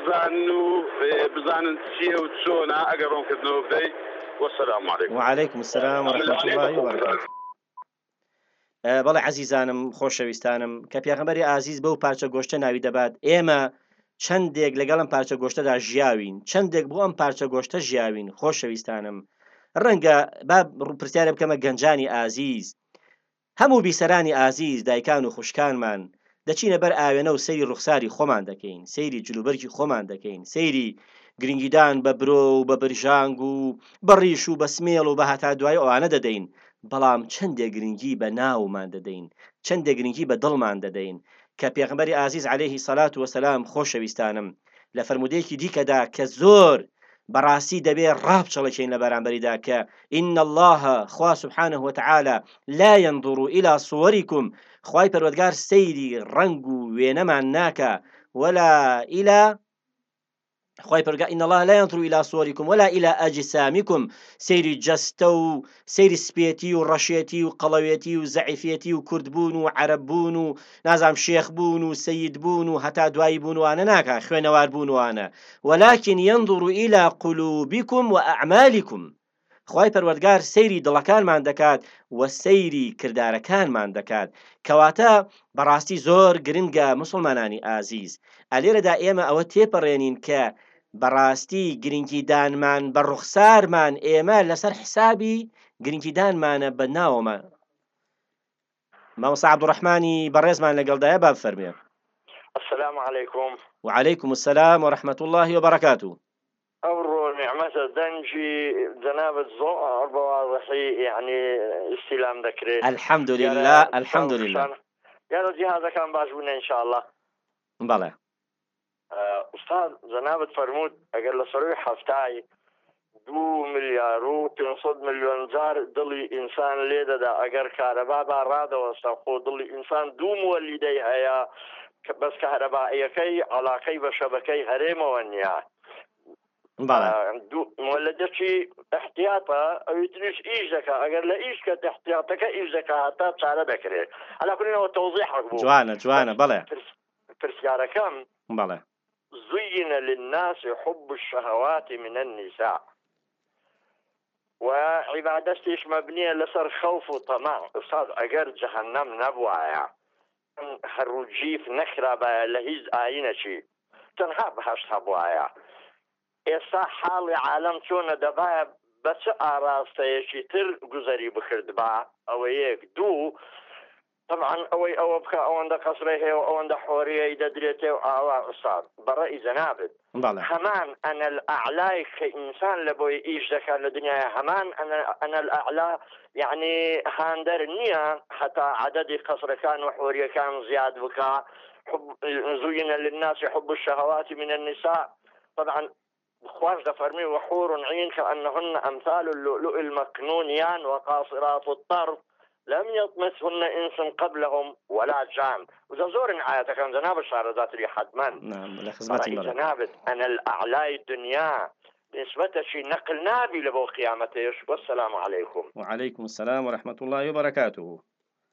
بزانن چییە و چۆنە ئەگەر ڕۆنکردنەوە بدەیت. وەسەلام عەلەیکم. وعەلەیکم السلام ورحمة الله وبركاته. بەڵێ عەزیزانم خۆشەویستانم کە پێغەمبەری ئازیز بەو پارچە گۆشتە ناوی دەبات، ئێمە چەندێک لەگەڵ ئەم پارچە گۆشتەدا ژیاوین، چەندێک بۆ ئەم پارچە گۆشتە ژیاوین. خۆشەویستانم ڕەنگە با پرسیارە بکەمە گەنجانی ئازیز، هەموو بیسەرانی ئازیز، دایکان و خوشکانمان دەچینە بەر ئاوێنە و سەیری ڕوخساری خۆمان دەکەین، سەیری جلوبەرگی خۆمان دەکەین، سەیری گرنگیدان بە برۆ و بە برژانگ و بە ڕیش و بە سمێڵ و بە هەتا دوای ئەوانە دەدەین. بەڵام چەندێک گرنگی بە ناومان دەدەین، چەندێک گرنگی بە دڵمان دەدەین کە پێغەمبەری ئازیز عەلەیهی سەلات وەسەلام خۆشەویستانم لە فەرمودەیەکی دیکەدا کە زۆر بەڕاستی دەبێ ڕابچەڵەکەین لە بەرامبەریدا کە ئین الله خوا سبحانه وتعالى لا ينظر إلى صوركم خوای پەروەردگار سەیری ڕنگ و وێنەمان ناکە ولا إلى خوای پەروەردگار إن الله لا ينظر إلى صوركم ولا إلى أجسامكم سەیری جەستە و سەیری سپێتی و ڕەشێتی و قەڵەوێتی و زەعیفێتی و کورد بوون و عەرەب بوون و نازام شێخ بوون و سەید بوون و هەتا دوایی بوون وانە ناکە خوێنەوار بوون وانە ولكن ينظر إلى قلوبكم وأعمالكم خوای پەروەردگار سەیری دڵەکانمان دەکات و سەیری کردارەکانمان دەکات کەواتە بەڕاستی زۆر گرنگە مسلمانانی ئازیز ئەلێرەدا ئێمە ئەوە تێپەڕێنین کە بەڕاستی گرنگیدانمان بە ڕوخسارمان ئێمە لەسەر حسابی گرنگیدانمانە بە ناوەمە مامۆستا عەبدوڕەحمانی بەڕێزمان لەگەڵدایە با بفەرمێ. السلام عليكم. وعليكم السلام ورحمة الله وبركاته. أورو نعمة دنجي جناب الزوء بواضحي يعني استلام ذكري. الحمد لله الحمد لله. يا رجي هذا كان باجبنا إن شاء الله. بلى. أستاذ جناب فرمود أقل صريح هفتاي 2 مليار و 300 مليون جار دڵی ئینسان لێ دەدا ئەگەر کارەبا با ڕادەوەستا خۆ دڵی ئینسان دوو مۆلیدەی هەیە کە بەس کارەبائیەکەی عەلاقەی بە شەبەکەی هەرێمەوە نییە مۆلەدەکی احتیاطە ئەوی تریش ئیش دەکا ئەگەر لە ئیش کە احتیاطەکە ئیش دەکا هەتا چارە دەکرێت ئەلا کورینەوە تەوزیحەک بوو جوانە بەڵێ پرسیارەکەم بەڵێ زين للناس حب الشهوات من النساء وعبادتش مبنية لسر خوف وطمع أستاذ أجر جهنم نبوايا هالرجيف نخرة لهيز آينة شي تنها بهاش هبوايا إسا حال عالم شون دبايا بس آراستيشي تر گزاري بخرد با أو يك دو طبعا أو بكا أو عند قصره أو عند حورية دريته أو أستاذ برأي زنابد همان أنا الأعلى كإنسان لبوي إيش ذكر للدنيا همان أنا الأعلى يعني هاندر نية حتى عدد قصر كان وحورية كان زياد بكا زين للناس حب الشهوات من النساء طبعا خوان فرمي وحور عين كأنهن أمثال اللؤلؤ المكنون يان وقاصرات الطرف لم يطمثهن إنس قبلهم ولا جان وإذا زور آية كان جناب الشهر لي حتما نعم لخدمتي جناب أنا الأعلى الدنيا نسبة شيء نقل نابي لبو قيامته والسلام عليكم. وعليكم السلام ورحمة الله وبركاته.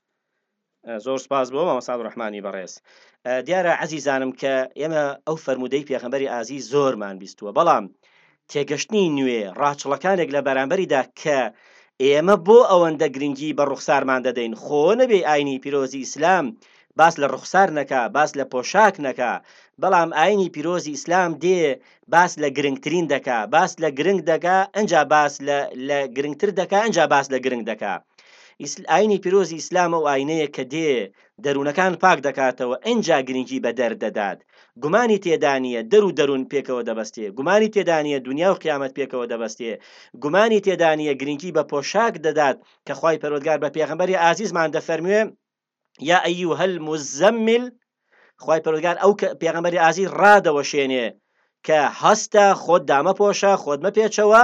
زۆر سپاس بۆ مامۆستا عەبدوڕەحمانی بەڕێز. دیارە عەزیزانم کە ئێمە ئەو فەرموودەی پێغەمبەری ئازیز زۆرمان بیستووە بەڵام تێگەشتنی نوێ ڕاچڵەکانێک لە بەرامبەریدا کە ئێمە بۆ ئەوەندە گرنگی بە ڕوخسارمان دەدەین خۆ نەبێ ئاینی پیرۆزی ئیسلام باس لە ڕوخسار نەکا باس لە پۆشاک نەکا بەڵام ئاینی پیرۆزی ئیسلام دێ باس لە گرنگترین دەکا باس لە گرنگ دەکا ئەنجا باس لە گرنگتر دەکا ئەنجا باس لە گرنگ دەکا. ئاینی پیرۆزی ئیسلام و ئاینەیە کە دێ دەروونەکان پاک دەکاتەوە ئەنجا گرنگی بە دەردەدات گومانی تێدانیە دەرون پێکەوە دەبەستێ گومانی تێدانیە دنیا و قیامەت پێکەوە دەبەستێ گومانی تێدانیە گرنگی بە پۆشاک دەدات کە خوای پەروەردگار بە پێغەمبەری ئازیزمان دەفەرموێ یا ئەیوهە الموزەمل خوای پەروەردگار ئەو پێغەمبەری ئازیز ڕادەوەشێنێ کە هەستە خۆت دامەپۆشە خۆت مەپێچەوە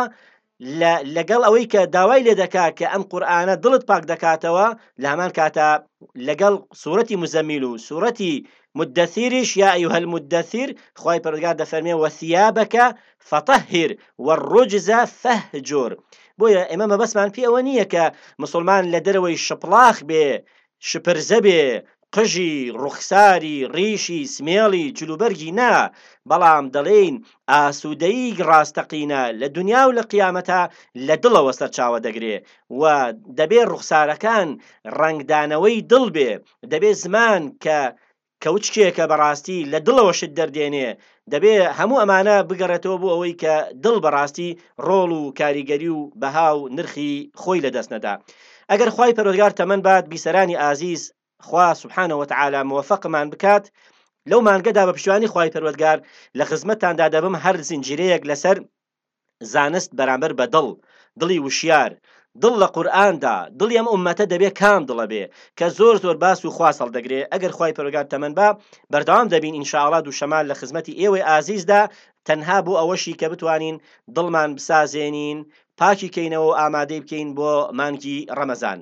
لەگەڵ ئەوەی کە داوای لێ دەکا کە ئەم قورئانە دڵت پاک دەکاتەوە لە هەمان کاتە لەگەڵ سوورەتی مزەمیل و سوورەتی مدەثیریش یا ئەیوهە المدەثیر خوای پەروەردگار دەفەرمێ وەثیابەکە فەطەهیر وەڕوجز فەهجور. بۆیە ئێمە مەبەسمان پێ ئەوە نییە کە مسلمان لە دەرەوەی شپڵاخ بێ شپرزە بێ قژی ڕوخساری ڕیشی سمێڵی جلوبەرگی نا بەڵام دەڵێن ئاسوودەیی ڕاستەقینە لە دنیا و لە قیامەتە لە دڵەوە سەرچاوە دەگرێ و دەبێ ڕوخسارەکان ڕنگدانەوەی دڵ بێ دەبێ زمان کە کەوچکێکە بەڕاستی لە دڵەوەشت دەردێنێ دەبێ هەموو ئەمانە بگەڕێتەوە بۆ ئەوەی کە دڵ بەڕاستی ڕۆڵ و کاریگەری و بەها و نرخی خۆی لە دەست نەدا. ئەگەر خوای پەروەردگار تەمەن بات بیسەرانی ئازیز خوا سبحانه وتعالى موفقمان بکات لەو مانگەدا بە پشتیوانی خوای پەروەردگار لە خزمەتتاندا دەبم هەر زنجیرەیەک لەسەر زانست بەرامبەر بە دڵی وشیار دڵ لە قورئاندا دڵی ئەم ئومەتە دەبێ کام دڵە بێ کە زۆر باس و خوا هەڵدەگرێ ئەگەر خوای پەروەردگار تەمەن با بەردەوام دەبین ئینشاءالله دووشەمان لە خزمەتی ئێوەی ئازیزدا تەنها بۆ ئەوەشی کە بتوانین دڵمان بسازێنین پاکی کەینەوە و ئامادەی بکەین بۆ مانگی ڕەمەزان.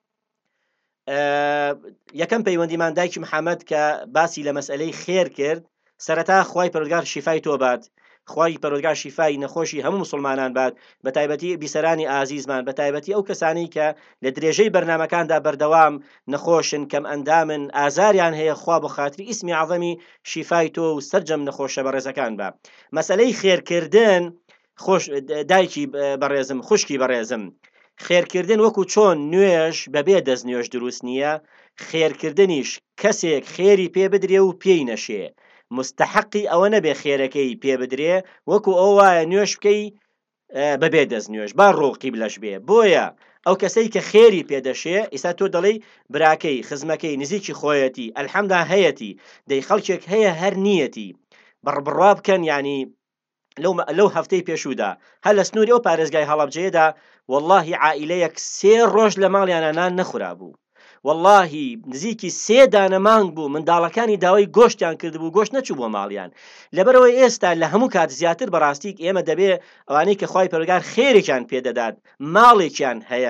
یەکەم پەیوەندیمان دایکی محەممەد کە باسی لە مەسئلەی خێر کرد، سەرەتا خوای پەروەردگار شیفای تۆ بات، خوای پەروەردگار شیفای نەخۆشی هەموو مسلمانان بات، بە تایبەتی بیسەرانی ئازیزمان، بە تایبەتی ئەو کەسانی کە لە درێژەی بەرنامەکاندا بەردەوام نەخۆشن، کەم ئەندامن، ئازاریان هەیە، خوا بە خاتری ئیسمی عەظەمی شیفای تۆ و سەرجەم نەخۆشە بەڕێزەکان بە. مەسئلەی خێرکردن دایکی بەڕێزم، خوشکی بەڕێزم، خێرکردن وەکو چۆن نوێژ بەبێ دەست نوێژ دروست نییە، خێرکردنیش کەسێک خێری پێ بدرێ و پێی نەشێ مستحقی ئەوە نەبێ خێرەکەی پێ بدرێ، وەکو ئەو وایە نوێش بکەی بەبێ دەست نوێژ با ڕۆقی بلەش بێ. بۆیە ئەو کەسەی کە خێری پێدەشێ ئیسا تۆ دەڵێ براکەی خزمەکەی نزیکی خۆیەتی ئەلحەمدا هەیەتی دەی خەڵکێک هەیە هەر نیەتی بڕبڕوا بکەن، ینی لەو هەفتەی پێشوودا هەر لە سنووری ئەو پارێزگای هەڵەبجەیەدا وەڵڵاهی عائیلەیەک 3 ڕۆژ لە ماڵیانە نان نەخورا بوو، واللهی نزیکی 3 دانە مانگ بوو، منداڵەکانی داوای گۆشتیان کردبوو، گۆشت نەچوو بۆ ماڵیان. لەبەرەوەی ئێستا لە هەموو کات زیاتر بەڕاستی ئێمە دەبێ ئەوانەی کە خوای پەروەردگار خێرێکیان پێدەدات، ماڵێکیان هەیە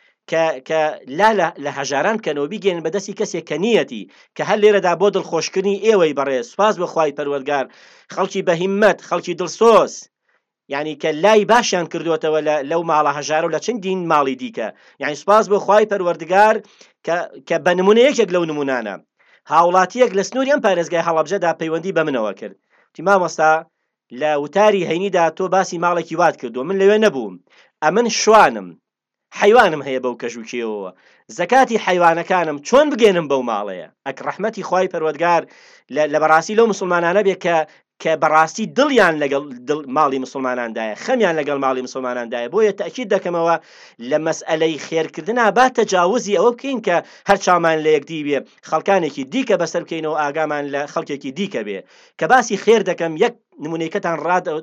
کە لە هەژاران کەنەوە بیگەێنن بەدەستی کەسێک کە نیەتی، کە هەر لێرەدا بۆ دڵخۆشکردنی ئێوەی بەڕێز سوپاس بە خوای پەروەردگار، خەڵکی بەهیممەت، خەڵکی دڵسۆز، یعنی کە لای باشیان کردوتەوە لەو ماڵە هەژارە و لە چەندین ماڵی دیکە، یعنی سوپاس بۆ خوای پەروەردگار کە بە نمونە یەکێک لەو نمونانە هاوڵاتیەک لە سنووری ئەم پارێزگای هەڵەبجەدا پەیوەندی بە منەوە کرد، وتی مامۆستا لە وتاری هەینیدا تۆ باسی ماڵێکی وات کردو، من لەوێ نەبووم، ئەمن شوانم حیوانم هەیە بەو کەژوکیەوە، زەکاتی حیوانەکانم چۆن بگێنم بەو ماڵەیە؟ ئەک ڕەحمەتی خوای پەروەردگار لە بەڕاستی لەو مسلمانانە بێ کە بەڕاستی دڵیان لەگەڵ ماڵی مسلماناندایە، خەمیان لەگەڵ ماڵی مسلماناندایە. بۆیە تەئکید دەکەمەوە لە مەسئلەی خێرکردنا با تەجاوزی ئەوە بکەین کە هەر چامان لە یەکدی بێ، خەڵکانێکی دیکە بەسەر بکەینەوە ئاگامان لە خەڵکێکی دیکە بێ. کە باسی خێر دەکەم یەک نمونەیەکەتان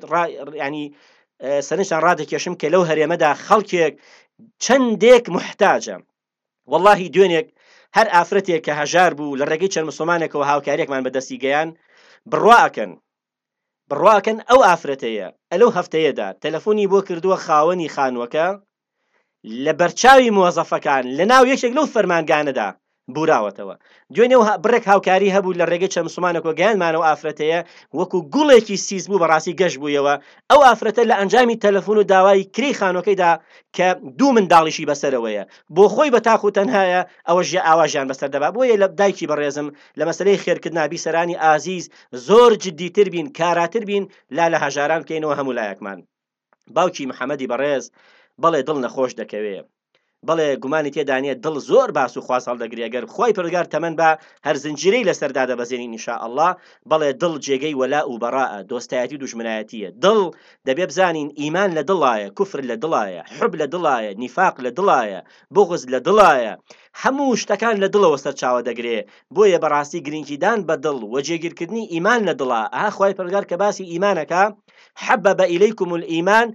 ینی سەرنجتان ڕادەکێشم کە لەو هەرێمەدا خەڵکێک چەندێک محتاجە، واللهی دوێنێک هەر ئافرەتێک کە هەژار بوو لە ڕێگەی چەند مسلمانێکەوە هاوکاریەکمان بەدەستی گەیان بڕواکەن ئەو ئافرەتەیە ئەلەو هەفتەیەدا تەلەفۆنی بۆ کردووە خاوەنی خانووەکە لە بەرچاوی مۆزەفەکان لە ناو یەکێک لەو فەرمانگانەدا بوراوەتەوە. دوێنێ بڕێک هاوکاری هەبوو لە ڕێگەی چەند مسلمانێکەوە گەیانمانەوە ئافرەتەیە وەکو گوڵێکی سیس بوو بەڕاستی گەشت بوویەوە. ئەو ئافرەتە لە ئەنجامی تەلەفۆن و داوای کری خانووەکەیدا کە 2 منداڵیشی بەسەرەوەیە بۆ خۆی بە تاق و تەنهایە ئەوەژە ئاواژیان بەسەر دەبا. بۆیە لە دایکی بەڕێزم لە مەسەلەی خێرکردنا بیسەرانی ئازیز زۆر جددیتر بین، کاراتر بین، لا لە هەژاران بکەینەوە هەموو لایەکمان. باوکی محەممەدی بەڕێز بەڵێ دڵ نەخۆش دەکەوێ، بەڵێ گومانی تێدانێ دڵ زۆر باس و خواست هەڵدەگرێ ئەگەر خوای پەروەردگار تەمەن بە هەر زنجیرەی لەسەردا دەبەزێنین ئینشاء الله. بەڵێ دڵ جێگەی وەلا و بەڕاءە، دۆستایەتی دوژمنایەتیە. دڵ دەبێ بزانین ئیمان لە دڵایە، کوفر لە دڵایە، حب لە دڵایە، نیفاق لە دڵایە، بغز لە دڵایە، هەموو شتەکان لە دڵەوە سەرچاوە دەگرێ. بۆیە بەڕاستی گرنگیدان بە دڵ و جێگیرکردنی ئیمان لە دڵە. ئاها خوای پەروەردگار کە باسی ئیمانەکە حبب إليكم الإيمان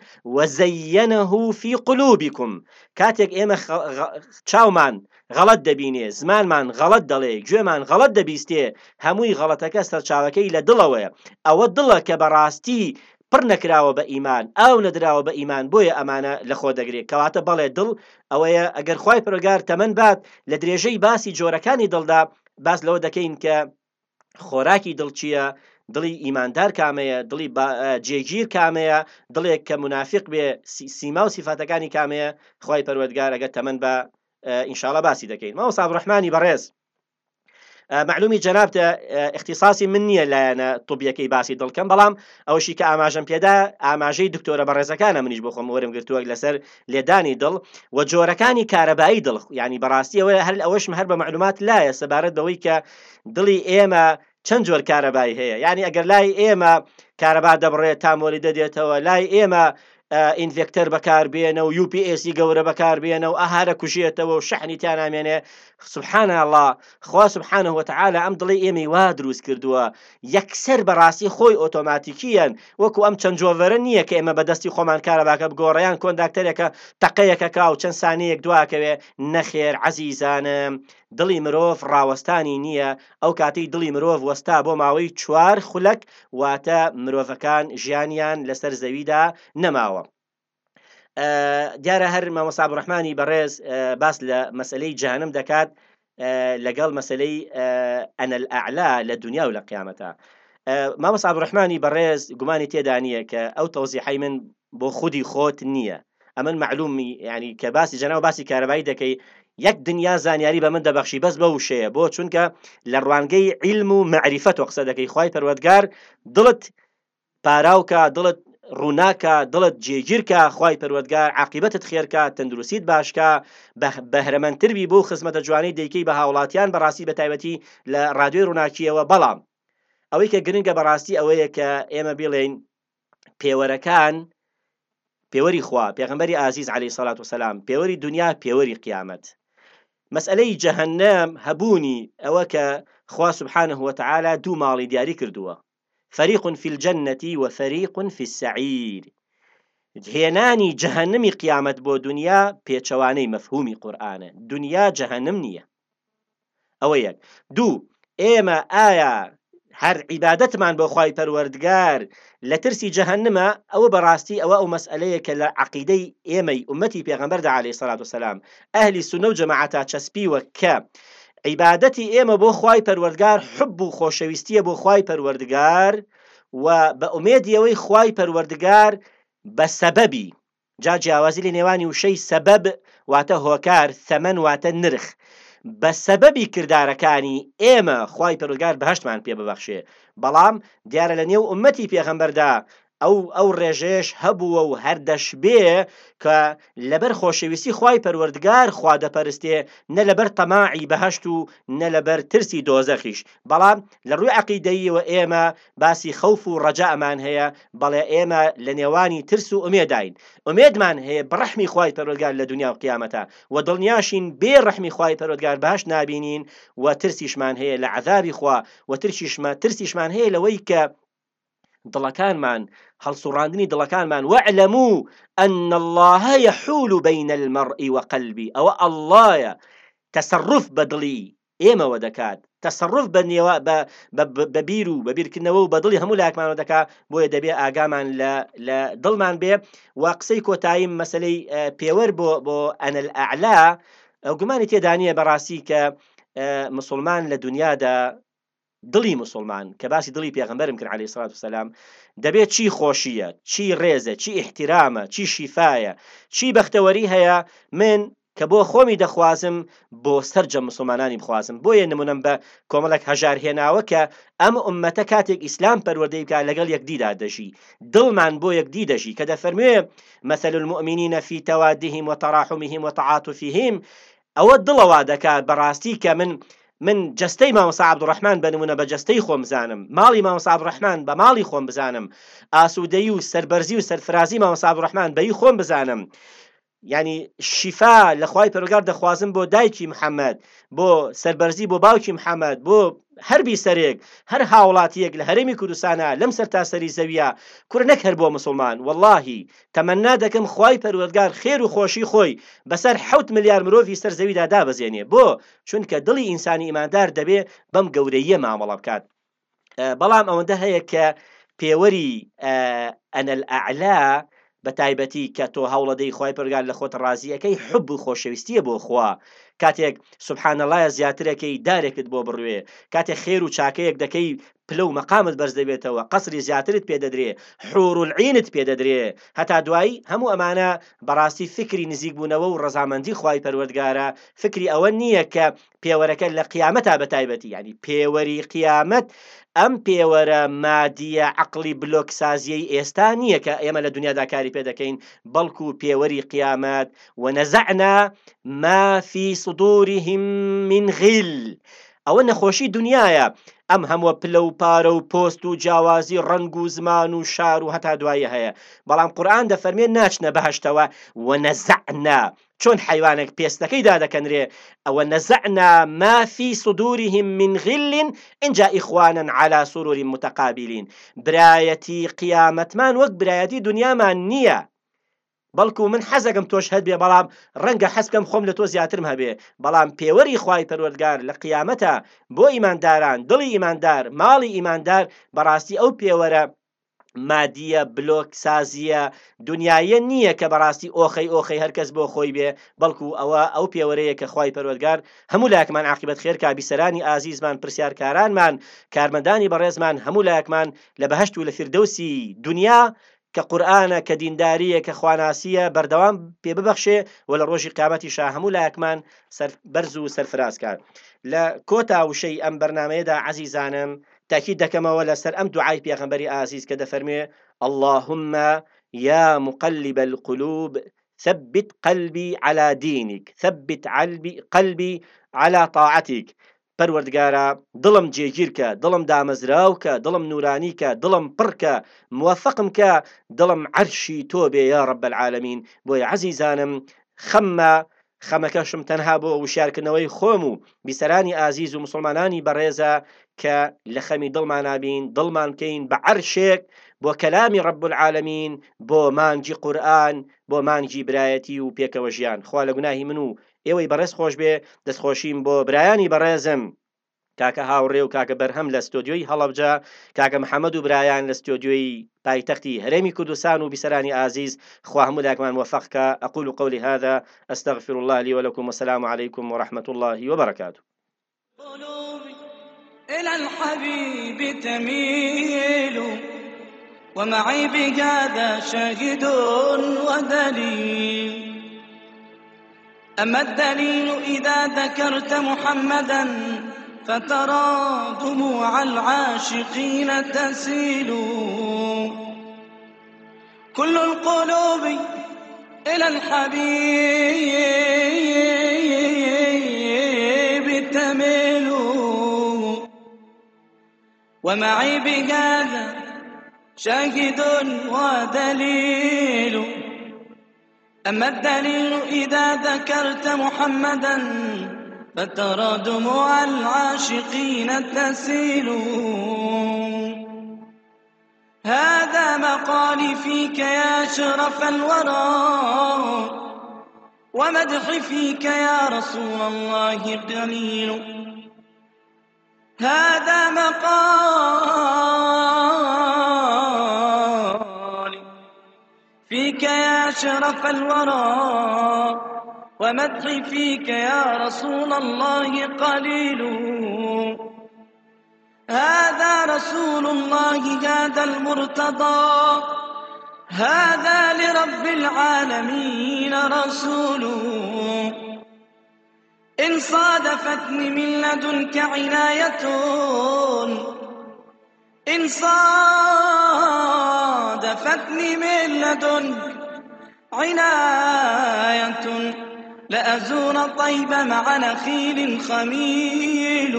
وزينه في قلوبكم. کاتێک ئێمە چاومان غەڵەت دەبینێ، زمانمان غەڵەت دەڵێ، گوێمان غەڵەت دەبیستێ، هەمووی غەڵەتەکە سەرچاوەکەی لە دڵەوەیە. ئەوە دڵە کە بەڕاستی پڕ نەکراوە بە ئیمان، ئاو نەدراوە بە ئیمان، بۆیە ئەمانە لە خۆ دەگرێت. کەواتە بەڵێ دڵ ئەوەیە ئەگەر خوای پەروەردگار تەمەن بات لە درێژەی باسی جۆرەکانی دڵدا باس لەوە دەکەین کە خۆراکی دڵ چییە، دڵی ئیماندار کامەیە، دڵی جێگیر کامەیە، دڵێک کە منافق بێ سیما و سیفاتەکانی کامەیە. خوای پەروەردگار ئەگەر تەمەن بە ئینشاءالله باسی دەکەین. مامۆستا عەبدوڕەحمانی بەڕێز، معلومی جەنابتە اختصاصی من نییە لایەنە طبیەکەی باسی دڵکەم، بەڵام ئەوشی کە ئاماژەم پێدا ئاماژەی دکتۆرە بەڕێزەکانە منیش بۆ خۆم وەرم گرتووە لەسەر لێدانی دڵ و جۆرەکانی کارەبایی دڵ. ینی بەڕاستی ئەوەیە هەر ئەوەشم هەر بە معلومات لایە سەبارەت بەوەی کە دڵی ئێمە چەند جۆر کارەبایی هەیە. یعنی ئەگەر لای ئێمە کارەبا دەبڕێت تامۆلی دەدێتەوە، لای ئێمە ئینڤێکتەر بەکاربێنە و UPS گەورە بەکاربێنە و ئاهارە کوژێتەوە و شەحنی تیانامێنێ. سبحان الله، خوا سبحانه وتعالى ئەم دڵی ئێمەی وا دروست کردووە یەکسەر بەڕاستی خۆی ئۆتۆماتیکیەن، وەکو ئەم چەند جۆڤەرە نییە کە ئێمە بەدەستی خۆمان کارەباکە بگۆڕیان کۆنداکتەرێکە تەقەیەکە کا و چەند سانەیەک دواکەوێ. نەخێر عەزیزانم، دڵی مرۆڤ ڕاوەستانی نییە. ئەو کاتەی دڵی مرۆڤ وەستا بۆ ماوەی 4 خولەک واتە مرۆڤەکان ژیانیان لەسەر زەویدا نەماوە. دیارە هەر مامۆستا عەبدوڕەحمانی بەڕێز باس لە مەسەلەی جەهەنەم دەکات لەگەڵ مەسەلەی ئەنە الئەعلا لە دنیا و لە قیامەتە. مامۆستا عەبدوڕەحمانی بەڕێز گومانی تێدا نییە کە ئەو تەوزیحەی من بۆ خودی خۆت نییە. ئەمن معلومی ینی کە باسی جەناو باسی کارەبایی دەکەی یەک دنیا زانیاری بە من دەبەخشی بەس بە وشەیە، بۆ چونکە لە ڕوانگەی عیلم و مەعریفەت و قسە دەکەی. خوای پەروەردگار دڵت پاراوکە، دڵت ڕووناکە، دڵت جێگیرکە، خوای پەروەردگار عاقیبەتت خێرکە، تەندروستیت باشکە، بەهرەمەندتربی بۆ خزمەتە جوانەی دەیکەی بە هاوڵاتیان بەڕاستی بە تایبەتی لە ڕادیۆی ڕووناکیەوە. بەڵام ئەوەی کە گرنگە بەڕاستی ئەوەیە کە ئێمە بڵێین پێوەرەکان پێوەری خوا، پێغەمبەری ئازیز عەلەیهی سەڵات وسەلام، پێوەری دنیا، پێوەری قیامەت. مەسئلەی جەهەنەم هەبوونی ئەوە کە خوا سبحانه وتعالى دوو ماڵی دیاری کردووە، فەریق فی الجەنەتی و فەریق فی السەعیر. هێنانی جەهەنەمی قیامەت بۆ دنیا پێچەوانەی مەفهومی قورئانە، دنیا جەهەنەم نییە. ئەوە یەک. دوو، ئێمە ئایا هەر عیبادەتمان بۆ خوای پەروەردگار لە ترسی جەهەنەمە؟ ئەوە بەڕاستی ئەو مەسئلەیە کە لە عەقیدەی ئێمەی ئومەتی پێغەمبەردا عەلەیهی سەڵات وسەلام ئەهلی سونە و جەماعەتە چەسپیوە کە عیبادەتی ئێمە بۆ خوای پەروەردگار حب و خۆشەویستیە بۆ خوای پەروەردگار و بە ئومێدیەوەی خوای پەروەردگار بە سەبەبی جا جیاوازی لە نێوانی وشەی سەبەب واتە هۆکار، ثەمەن واتە نرخ، بە سەبەبی کردارەکانی ئێمە خوای پەروەردگار بەهەشتمان پێ ببەخشێ. بەڵام دیارە لە نێو ئومەتی پێغەمبەردا ئەو ڕێژەیەش هەبووە و هەردەشبێ کە لەبەر خۆشەویستی خوای پەروەردگار خوا دەپەرستێ، نە لەبەر تەماعی بەهەشت و نە لەبەر ترسی دۆزەخیش. بەڵام لە ڕووی عەقیدەییەوە ئێمە باسی خەوف و ڕەجاءمان هەیە، بەڵێ ئێمە لە نێوانی ترس و ئومێداین. ئومێدمان هەیە بەڕەحمی خوای پەروەردگار لە دنیا و قیامەتە و دڵنیاشین بێ ڕەحمی خوای پەروەردگار بەهەشت نابینین و ترسیشمان هەیە لە عەذابی خوا و ترسیشمان هەیە لەوەی کە دڵەکانمان هەڵسوڕاندنی دڵەکانمان وەعلەموو ئەن الله یەحول بین المەرء وقلبی، ئەوە ئەڵڵایە تەسەڕف بە دڵی ئێمەوە دەکات، تەسەڕف بە بیر و بە بیرکردنەوە و بە دڵی هەموو لایەکمانەوە دەکات. بۆیە دەبێ ئاگامان لە دڵمان بێ. و قسەی کۆتاییم مەسەلەی پێوەر بۆ ئەنە الئەعلا گومانی تێدا نییە بەڕاستی کە مسلمان لە دنیادا دڵی مسلمان کە باسی دڵی پێغەمبەرم کرد عەلەیهی سەڵات وسەلام دەبێت چی خۆشیە، چی ڕێزە، چی ئیحتیرامە، چی شیفایە، چی بەختەوەری هەیە. من کە بۆ خۆمی دەخوازم بۆ سەرجە مسلمانانی بخوازم. بۆیە نمونەم بە کۆمەڵێک هەژار هێناوە کە ئەم ئومەتە کاتێک ئیسلام پەروەردەی بکات لەگەڵ یەکدیدا دەژی، دڵمان بۆ یەکدی دەژی، کە دەفەرموێ مەثل المؤمنین فی تەوادهم وتەراحمهم وتعاطفهم. ئەوە دڵەوا دەکات بەڕاستی کە من جەستەی مامۆستا عەبدوڕەحمان بنمونە بە جەستەی خۆم بزانم، ماڵی مامۆستا عەبدوڕەحمان بە ماڵی خۆم بزانم، ئاسوودەیی و سەربەرزی و سەرفرازی مامۆستا عەبدوڕەحمان بەی خۆم بزانم. ینی شیفا لە خوای پەروەردگار دەخوازم بۆ دایکی محەممەد، بۆ سەربەرزی بۆ باوکی محەممەد، بۆ هەربی سەرێک هەر هاوڵاتیەک لە هەرێمی کوردستانە لەم سەر تا سەری زەویە کوڕ نەک هەر بۆ مسلمان. واللهی تەمەنا دەکەم خوای پەروەردگار خێر و خۆشی خۆی بەسەر 7 ملیار مرۆڤی سەر زەویدا دابەزێنێ. بۆ چونکە دڵی ئینسانی ئیماندار دەبێ بەم گەورەیە مامەڵە بکات. بەڵام ئەوەندە هەیە کە پێوەری ئەنە الئەعلا بە تایبەتی کە تۆ هەوڵەدەی خوای پەروەردگار لە خۆت ڕازیەکەی حب و خۆشەویستیە بۆ خوا، کاتێک سبحان الله زیاترەکەی دارێکت بۆ بڕوێ، کاتێک خێر و چاکەیەک دەکەی پلە و مەقامت بەرز دەبێتەوە، قەسری زیاترت پێ دەدرێ، حور العینت پێ دەدرێ. هەتا دوایی هەموو ئەمانە بەڕاستی فکری نزیک بوونەوە و ڕەزامەندی خوای پەروەردگارە، فکری ئەوە نییە کە پێوەرەکە لە قیامەتا بە تایبەتی، ینی پێوەری قیامەت ئەم پێوەرە مادیە عەقڵی بلۆک سازیەی ئێستا نییە کە ئێمە لە دنیادا کاری پێ دەکەین، بەڵکو پێوەری قیامەت. ونەزەعنا ما فی صدورهم من غل، ئەوە نەخۆشی دنیاە. ئەم هەموو پلە و پارە و پۆست و جیاوازی ڕنگ و زمان و شار و هەتا دوایە هەیە. بەڵام قورئان دەفەرمێ ناچنە بەهەشتەوە وەنەزەعنا، چۆن حیوانێک پێستەکەی دادەکەنرێ، ئەوە نەزەعنا ما فی صدورهم من غل اینجا ئیخوانا على سرور متقابلین. برایەتی قیامەتمان وەک برایەتی دنیامان نییە، بەڵکو من حەزەکەم تۆش هەت بێ، بەڵام ڕەنگە حەزکەم خۆم لە تۆ زیاترم هەبێ. بەڵام پێوەری خوای پەروەردگار لە قیامەتە بۆ ئیمانداران، دڵی ئیماندار، ماڵی ئیماندار بەڕاستی ئەو پێوەرە مادیە بلۆک سازیە دنیایە نییە کە بەڕاستی ئۆخەی هەرکەس بۆ خۆی بێ، بەڵکو ئەوە ئەو پێوەرەیە کە خوای پەروەردگار هەموو لایەکمان عاقبەت خێر کا، بیسەرانی ئازیزمان، پرسیارکارانمان، کارمەندانی بەڕێزمان، هەموو لایەکمان لە بەهەشت و لە فیردەوسی دنیا کە قورئانە، کە دینداریە، کە خواناسیە بەردەوام پێ ببەخشێ و لە ڕۆژی قیامەتیشا هەموو لایەکمان بەرز و سەرفرازکار. لە کۆتا وشەی ئەم بەرنامەیەدا عەزیزانم تاکید دەکەمەوە لەسەر ئەم دوعای پێغەمبەری ئازیز کە دەفەرمێ اللهم يا مقلب القلوب ثبت قلبي على دينك ثبت قلبي على طاعتك. پەروەردگارە دڵم جێگیرکە، دڵم دامەزراوکە، دڵم نورانیکە، دڵم پڕکە، موفقم کە، دڵم عەرشی تۆ بێ یا رب العالمین. بۆیە عەزیزانم خەمەکەشم تەنها بۆ وشارکردنەوەی خۆم و بیسەرانی ئازیز و مسلمانانی بەڕێزە کە لە خەمی دڵمان نابین، دڵمان بکەین بە عەرشێک بۆ کەلامی رب العالمین، بۆ مانگی قورئان، بۆ مانگی برایەتی و پێکەوە ژیان. خوا لە گوناهی من و ئێوەی بەڕێز خۆش بێ. دەستخۆشیم بۆ برایانی بەڕێزم کاکە هاوڕێ و کاکە بەرهەم لە ستۆدیۆی هەڵەبجە، کاکە محەممەد و برایان لە ستۆدیۆی پایتەختی هەرێمی کوردستان و بیسەرانی ئازیز. خوا هەموو لایەکمان موفقکە. ئەقول قولي هذا أستغفر الله لي ولكم والسلام عليكم ورحمة الله وبركاته. إلى الحبيب تميل ومعي بهذا شاهد ودليل. أما الدليل إذا ذكرت محمدا فترى دموع العاشقين تسيل. كل القلوب إلى الحبيب تميل ومعي بهذا شاهد ودليل. أما الدليل إذا ذكرت محمدا فترى دموع العاشقين تسيل. هذا مقالي فيك يا شرف الورى ومدحي فيك يا رسول الله قليل. هذا مقالي فيك يا شرف الورى ومدحي فيك يا رسول الله قليل. هذا رسول الله هذا المرتضى هذا لرب العالمين رسول. إن صادفتني من لدنك عناية إن صادفتني من لدنك عناية لأزور طيب مع نخيل خميل.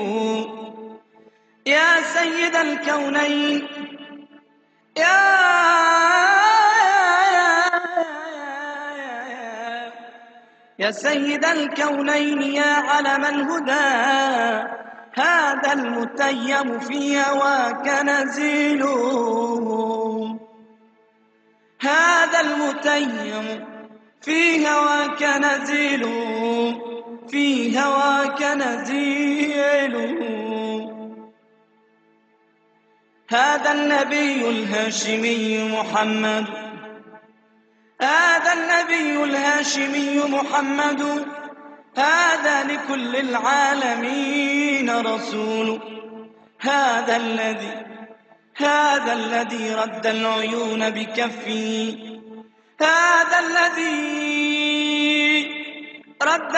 يا سيد الكونين يا سيد الكونين يا علم الهدى هذا المتيم في هواك نزيل. هذا المتيم في هواك نزيل في هواك نزيل. هذا النبي الهاشمي محمد هذا النبي الهاشمي محمد هذا لكل العالمين رسول. هذا الذي رد العيون بكفه هذا الذي رد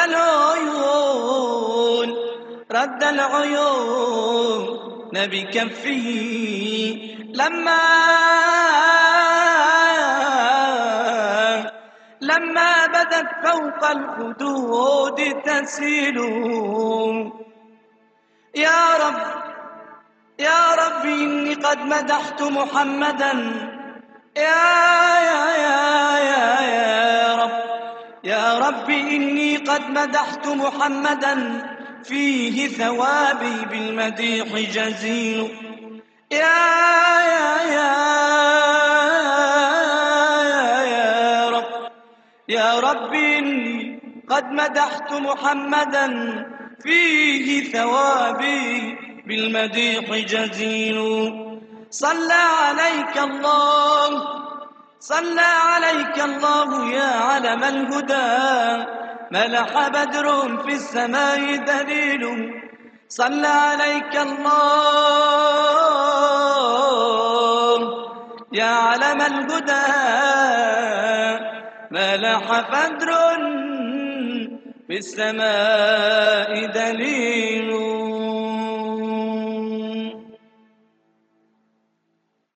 العيون بكفه لما بدت فوق الخدود تسيل. يا رب يا رب إني قد مدحت محمدا يا رب يا رب إني قد مدحت محمدا فيه ثوابي بالمديح جزيل يا رب إني قد مدحت محمدا فيه ثوابي بالمديح جزيل صلى عليك الله يا علم الهدى ملح بدر في السماء دليل صلى عليك الله يا علم الهدى ملح بدر في السماء دليل